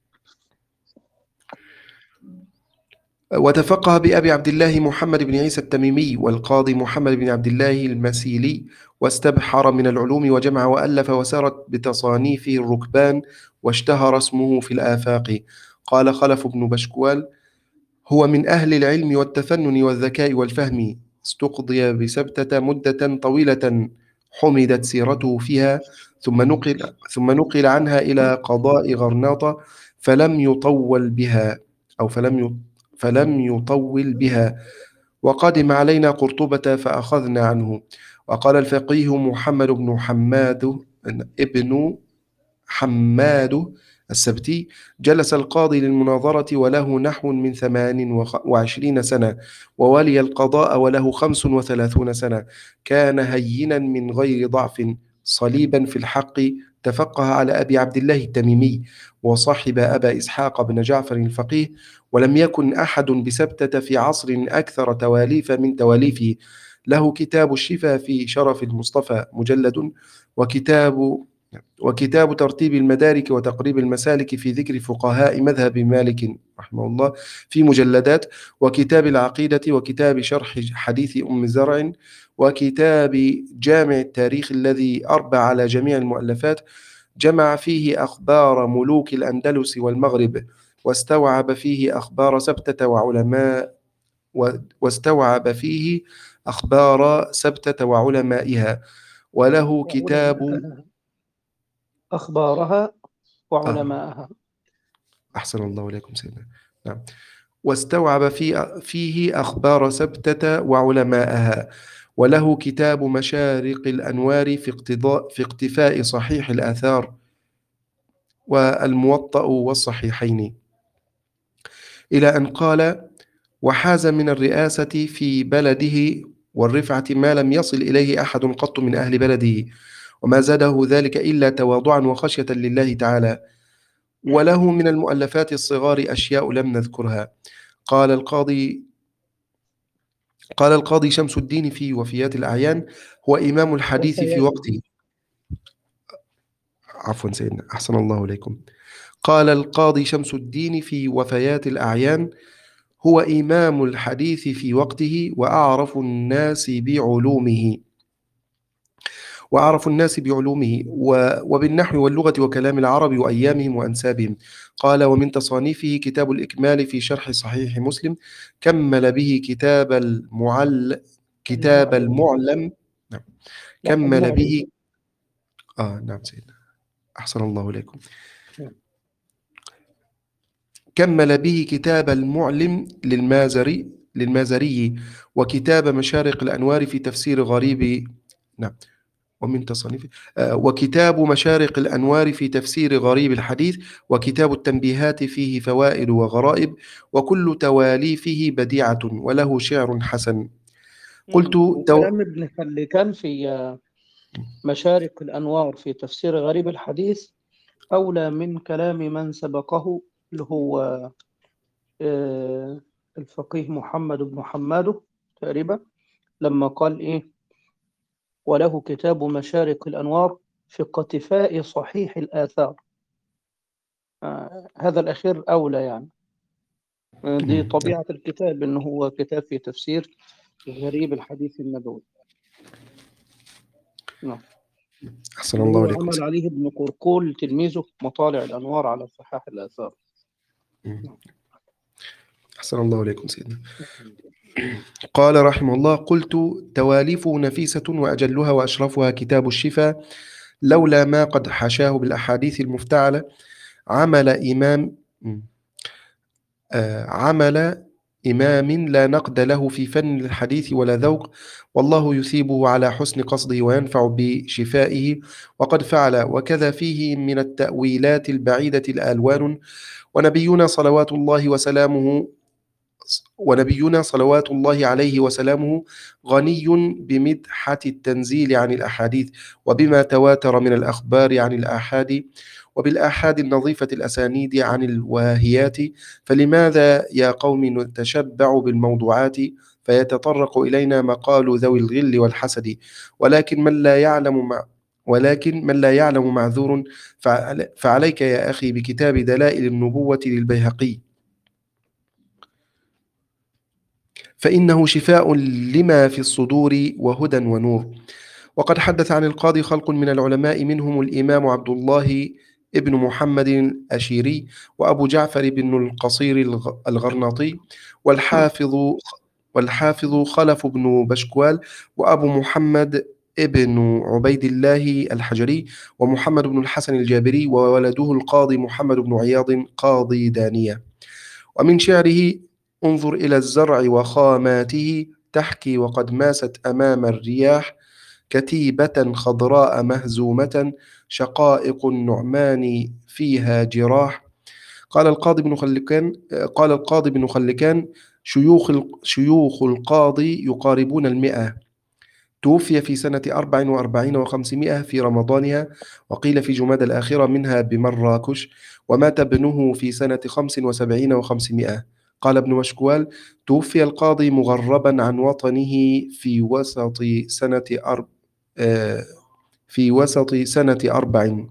وتفقه بأبي عبد الله محمد بن عيسى التميمي والقاضي محمد بن عبد الله المسيلي، واستبحر من العلوم وجمع وألف وسارت بتصانيفه الركبان واشتهر اسمه في الآفاق. قال خلف بن بشكوال هو من أهل العلم والتفنن والذكاء والفهم. استقضي بسبتة مدة طويلة حمدت سيرته فيها، ثم نقل ثم نقل عنها إلى قضاء غرناطة فلم يطول بها أو فلم ي- فلم يطول بها وقدم علينا قرطبة فأخذنا عنه. وقال الفقيه محمد بن حماد ابن حماد السبتي جلس القاضي للمناظرة وله نحو من ثمان وخ- وعشرين سنة، وولي القضاء وله خمس وثلاثون سنة. كان هينا من غير ضعف، صليبا في الحق. تفقه على أبي عبد الله التميمي وصاحب أبا إسحاق بن جعفر الفقيه، ولم يكن أحد بسبتة في عصر أكثر تواليف من تواليفه. له كتاب الشفا في شرف المصطفى مجلد، وكتاب وكتاب ترتيب المدارك وتقريب المسالك في ذكر فقهاء مذهب مالك رحمه الله في مجلدات، وكتاب العقيدة، وكتاب شرح حديث أم زرع، وكتاب جامع التاريخ الذي أربع على جميع المؤلفات. جمع فيه أخبار ملوك الأندلس والمغرب، واستوعب فيه أخبار سبتة وعلماء و- واستوعب فيه أخبار سبتة وعلمائها. وله كتاب وعلماءها، أخبارها آه وعلماءها. أحسن الله إليكم سيدنا. نعم. واستوعب في فيه أخبار سبتة وعلماءها. وله كتاب مشارق الأنوار في اقتضاء في اقتفاء صحيح الآثار والموطأ والصحيحين، إلى أن قال وحاز من الرئاسة في بلده والرفعة ما لم يصل إليه أحد قط من أهل بلده، وما زاده ذلك إلا تواضعا وخشية لله تعالى. وله من المؤلفات الصغار أشياء لم نذكرها. قال القاضي قال القاضي شمس الدين في وفيات الأعيان هو إمام الحديث في وفيات وقته. عفوا سيدنا أحسن الله إليكم. قال القاضي شمس الدين في وفيات الأعيان هو إمام الحديث في وقته وأعرف الناس بعلومه وأعرف الناس بعلومه و- وبالنحو واللغة وكلام العرب وأيامهم وأنسابهم. قال ومن تصانيفه كتاب الإكمال في شرح صحيح مسلم، كمل به كتاب المعل كتاب المعلم. نعم. لا، كمل المعلم. به آه نعم سيدنا، أحسن الله إليكم. نعم. كمل به كتاب المعلم للمازري للمازري وكتاب مشارق الأنوار في تفسير غريب. نعم. ومن تصنيفه آه، وكتاب مشارق الأنوار في تفسير غريب الحديث، وكتاب التنبيهات فيه فوائد وغرائب، وكل تواليفه بديعة وله شعر حسن. قلت تو... وكلام ابن خلكان في آه، مشارق الأنوار في تفسير غريب الحديث أولى من كلام من سبقه، اللي هو آه، الفقيه محمد بن حماده تقريبا، لما قال إيه: وله كتاب مشارق الأنوار في اقتفاء صحيح الآثار. آه، هذا الأخير أولى يعني. آه، دي طبيعة الكتاب، إنه هو كتاب في تفسير غريب الحديث النبوي. نعم. أحسن اللي الله هو إليكم. عمل عليه ابن قرقول تلميذه مطالع الأنوار على صحاح الآثار. أحسن الله إليكم سيدنا. قال رحمه الله: قلت تواليفه نفيسة وأجلها وأشرفها كتاب الشفاء، لولا ما قد حشاه بالأحاديث المفتعلة. عمل إمام آه عمل إمام لا نقد له في فن الحديث ولا ذوق، والله يثيبه على حسن قصده وينفع بشفائه، وقد فعل وكذا فيه من التأويلات البعيدة الآلوان. ونبينا صلوات الله وسلامه ونبينا صلوات الله عليه وسلامه غني بمدحة التنزيل عن الأحاديث، وبما تواتر من الأخبار عن الآحاد، وبالآحاد النظيفة الأسانيد عن الواهيات. فلماذا يا قوم نتشبع بالموضوعات، فيتطرق إلينا مقال ذوي الغل والحسد؟ ولكن من لا يعلم مع ولكن من لا يعلم معذور. فعليك يا أخي بكتاب دلائل النبوة للبيهقي، فإنه شفاء لما في الصدور وهدى ونور. وقد حدث عن القاضي خلق من العلماء، منهم الإمام عبد الله ابن محمد الأشيري، وأبو جعفر بن القصير الغرناطي، والحافظ والحافظ خلف بن بشكوال، وأبو محمد ابن عبيد الله الحجري، ومحمد بن الحسن الجابري، وولده القاضي محمد بن عياض قاضي دانية. ومن شعره: انظر إلى الزرع وخاماته، تحكي وقد ماست أمام الرياح، كتيبة خضراء مهزومة، شقائق النعمان فيها جراح. قال القاضي بن خلكان قال القاضي بن خلكان: شيوخ شيوخ القاضي يقاربون المئة. توفي في سنة أربع وأربعين وخمسمائة في رمضانها، وقيل في جماد الآخرة منها بمراكش. ومات ابنه في سنة خمس وسبعين وخمسمائة. قال ابن مشكوال: توفي القاضي مغربا عن وطنه في وسط سنة أرب في وسط سنة أربع.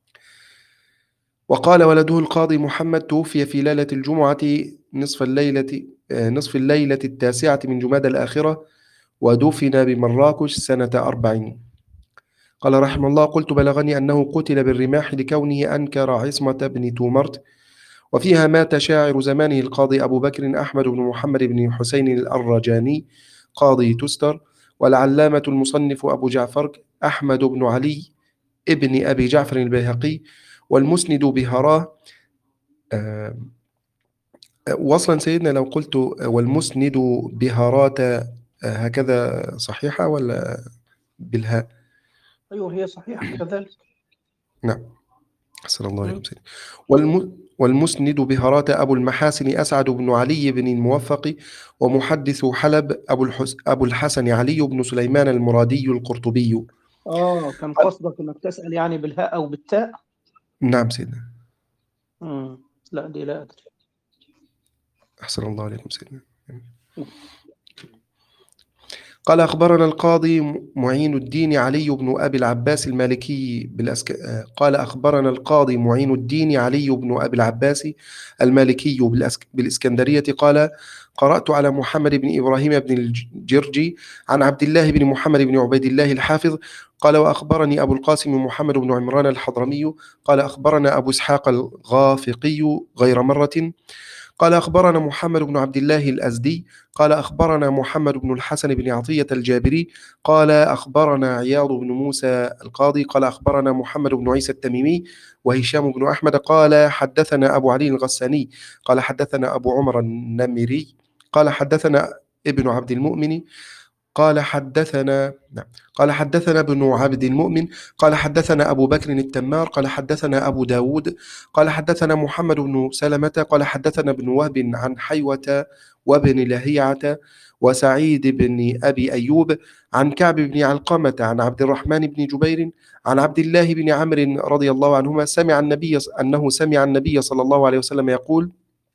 وقال ولده القاضي محمد: توفي في ليلة الجمعة نصف الليلة نصف الليلة التاسعة من جماد الآخرة، ودفن بمراكش سنة أربع. قال رحمه الله: قلت بلغني أنه قتل بالرماح لكونه أنكر عصمة بن تومرت. وفيها مات شاعر زمانه القاضي أبو بكر أحمد بن محمد بن حسين الأرجاني قاضي تستر، والعلامة المصنف أبو جعفر أحمد بن علي ابن أبي جعفر البيهقي، والمسند بهراه. أه وصلا سيدنا لو قلت والمسند بهارات هكذا صحيحة ولا بالهاء؟ أيوه، هي صحيحة كذلك. نعم. أحسن الله عليكم سيدنا. والم... والمسند بهارات أبو المحاسن أسعد بن علي بن الموفق، ومحدث حلب أبو, الحس... أبو الحسن علي بن سليمان المرادي القرطبي. آه كان قصدك إنك تسأل يعني بالهاء أو بالتاء؟ نعم سيدنا. مم. لا، دي لا أدري. أحسن الله عليكم سيدنا. قال أخبرنا القاضي معين الدين علي بن أبي العباس المالكي بالأسك... قال أخبرنا القاضي معين الدين علي بن أبي العباس المالكي بالأسك... بالإسكندرية قال: قرأت على محمد بن إبراهيم بن الجرجي عن عبد الله بن محمد بن عبيد الله الحافظ قال: وأخبرني أبو القاسم محمد بن عمران الحضرمي قال: أخبرنا أبو إسحاق الغافقي غير مرة قال أخبرنا محمد بن عبد الله الأزدي قال أخبرنا محمد بن الحسن بن عطية الجابري قال أخبرنا عياض بن موسى القاضي قال أخبرنا محمد بن عيسى التميمي وهشام بن أحمد قال حدثنا أبو علي الغساني قال حدثنا أبو عمر النمري قال حدثنا ابن عبد المؤمن قال حدثنا نعم قال حدثنا ابن عبد المؤمن قال حدثنا أبو بكر التمار قال حدثنا أبو داود قال حدثنا محمد بن سلمة قال حدثنا ابن وهب عن حيوة وابن لهيعة وسعيد بن أبي أيوب عن كعب بن علقمة عن عبد الرحمن بن جبير عن عبد الله بن عمرو رضي الله عنهما سمع النبي أنه سمع النبي صلى الله عليه وسلم يقول: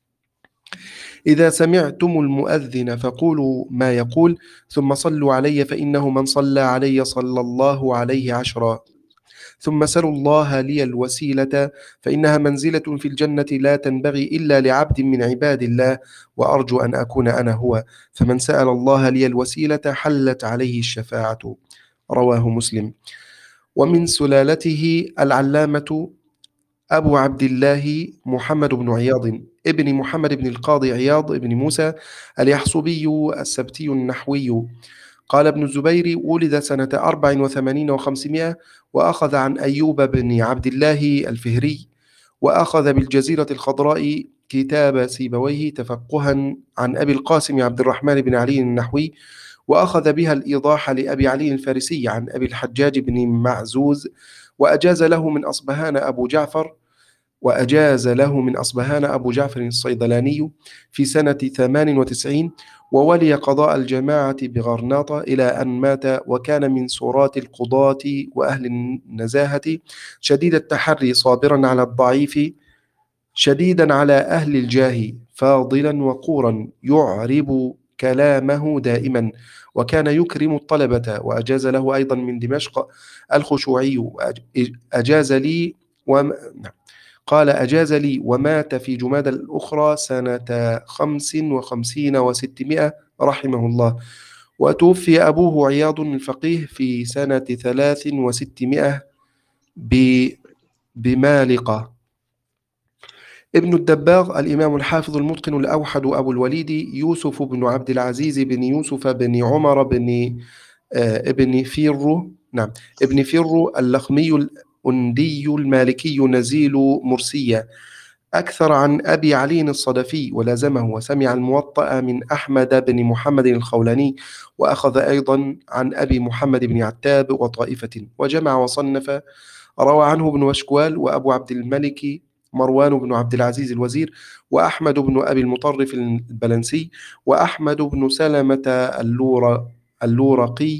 إذا سمعتم المؤذن فقولوا ما يقول ثم صلوا علي فإنه من صلى علي صلى الله عليه عشرا، ثم سلوا الله لي الوسيلة فإنها منزلة في الجنة لا تنبغي إلا لعبد من عباد الله وأرجو أن أكون أنا هو، فمن سأل الله لي الوسيلة حلت عليه الشفاعة. رواه مسلم. ومن سلالته العلامة أبو عبد الله محمد بن عياض ابن محمد بن القاضي عياض بن موسى اليحصبي السبتي النحوي. قال ابن الزبير: ولد سنة أربع وثمانين وخمسمائة، وأخذ عن أيوب بن عبد الله الفهري، وأخذ بالجزيرة الخضراء كتاب سيبويه تفقها عن أبي القاسم عبد الرحمن بن علي النحوي، وأخذ بها الإيضاح لأبي علي الفارسي عن أبي الحجاج بن معزوز، وأجاز له من أصبهان أبو جعفر وأجاز له من أصبهان أبو جعفر الصيدلاني في سنة ثمان وتسعين، وولي قضاء الجماعة بغرناطة إلى أن مات، وكان من سورات القضاة وأهل النزاهة، شديد التحري صابرا على الضعيف، شديدا على أهل الجاه، فاضلا وقورا يعرب كلامه دائما، وكان يكرم الطلبة. وأجاز له أيضا من دمشق الخشوعي أجاز لي وم... قال أجاز لي ومات في جمادى الأخرى سنة خمس وخمسين وستمائة رحمه الله. وتوفي أبوه عياض الفقيه في سنة ثلاث وستمائة بمالقة. ابن الدباغ الإمام الحافظ المتقن الأوحد أبو الوليد يوسف بن عبد العزيز بن يوسف بن عمر بن آه ابن فيرو نعم ابن فيرو اللخمي الأندي المالكي نزيل مرسية، أكثر عن أبي علي الصدفي ولازمه، وسمع الموطأ من أحمد بن محمد الخولاني، وأخذ أيضا عن أبي محمد بن عتاب وطائفة، وجمع وصنف. روى عنه ابن وشكوال وأبو عبد الملك مروان بن عبد العزيز الوزير، وأحمد بن أبي المطرف البلنسي، وأحمد بن سلمة اللور اللورقي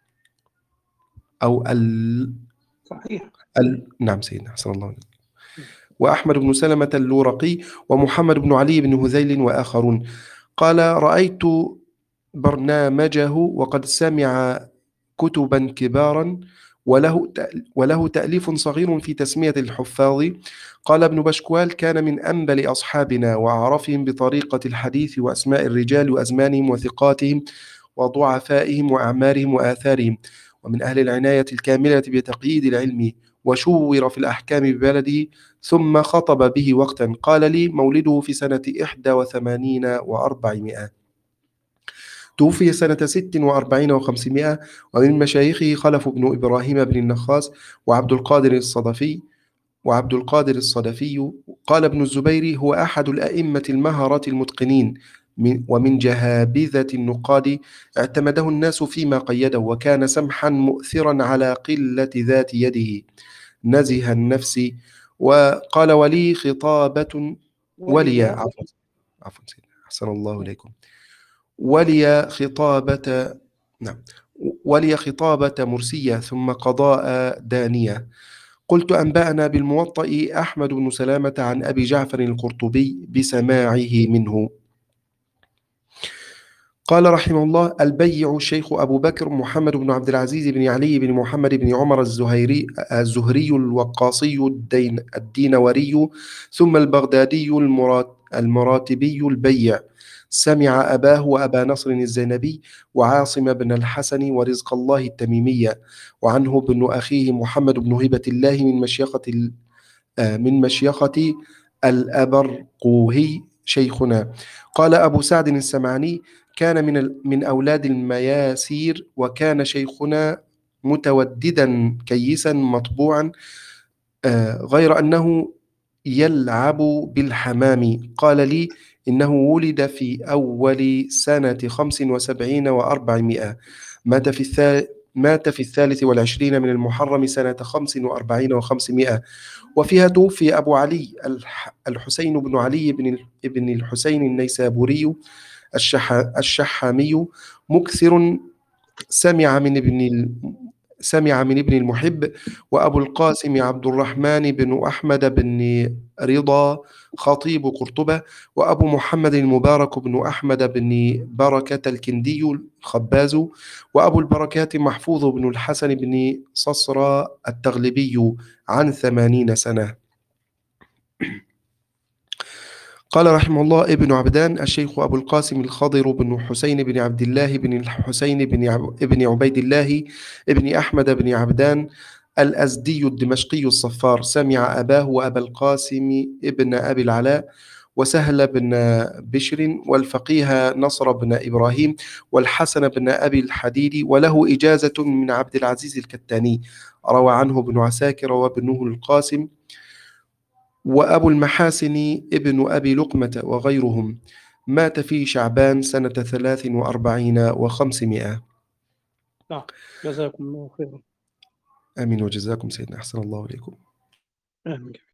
أو ال... صحيح. ال... نعم سيدنا حسن الله عليك. وأحمد بن سلمة اللورقي، ومحمد بن علي بن هذيل وآخرون. قال: رأيت برنامجه وقد سمع كتبا كبارا، وله وله تأليف صغير في تسمية الحفاظ. قال ابن بشكوال: كان من أنبل أصحابنا وأعرفهم بطريقة الحديث وأسماء الرجال وأزمانهم وثقاتهم وضعفائهم وأعمارهم وآثارهم، ومن أهل العناية الكاملة بتقييد العلم، وشور في الأحكام ببلده، ثم خطب به وقتا. قال لي: مولده في سنة إحدى وثمانين وأربعمائة، توفي سنة ست وأربعين وخمسمائة. ومن مشايخه خلف بن إبراهيم بن النخاس وعبد القادر الصدفي وعبد القادر الصدفي. قال ابن الزبير: هو أحد الأئمة المهرة المتقنين، ومن جهابذة النقاد، اعتمده الناس فيما قيده، وكان سمحا مؤثرا على قلة ذات يده، نزه النفس. وقال: ولي خطابة ولي عفوا عفوا أحسن الله إليكم ولي خطابة نعم ولي خطابة مرسية ثم قضاء دانية. قلت: أنبأنا بالموطأ أحمد بن سلامة عن أبي جعفر القرطبي بسماعه منه. قال رحمه الله: البيع الشيخ أبو بكر محمد بن عبد العزيز بن علي بن محمد بن عمر الزهيري الزهري الوقاصي الدين الدينوري ثم البغدادي المرات المراتبي البيع، سمع أباه وأبا نصر الزينبي وعاصم بن الحسن ورزق الله التميمي، وعنه ابن أخيه محمد بن هبة الله من مشيخة من مشيخة الأبرقوهي شيخنا. قال أبو سعد السمعاني: كان من ال- من أولاد المياسير، وكان شيخنا متوددا كيسا مطبوعا، آه، غير أنه يلعب بالحمام. قال لي إنه ولد في أول سنة خمس وسبعين وأربعمائة، مات في الثالث مات في الثالث والعشرين من المحرم سنة خمس وأربعين وخمسمائة. وفيها توفي أبو علي الح- الحسين بن علي بن ال- بن الحسين النيسابوري الشح الشحامي، مكثر، سمع من ابن ال- سمع من ابن المحب. وأبو القاسم عبد الرحمن بن أحمد بن رضا خطيب قرطبة. وأبو محمد المبارك بن أحمد بن بركة الكندي الخباز. وأبو البركات محفوظ بن الحسن بن صصر التغلبي عن ثمانين سنة. قال رحمه الله ابن عبدان: الشيخ أبو القاسم الخضر بن حسين بن عبد الله بن الحسين بن عب... ابن عبيد الله ابن أحمد بن عبدان الأزدي الدمشقي الصفار، سمع أباه وأبا القاسم ابن أبي العلاء وسهل بن بشر والفقيه نصر بن إبراهيم والحسن بن أبي الحديد، وله إجازة من عبد العزيز الكتاني، روى عنه ابن عساكر وابنه القاسم وأبو المحاسن ابن أبي لقمة وغيرهم. مات في شعبان سنة ثلاث وأربعين وخمسمائة. نعم، جزاكم الله خيرا. آمين وجزاكم سيدنا، أحسن الله إليكم. آمين.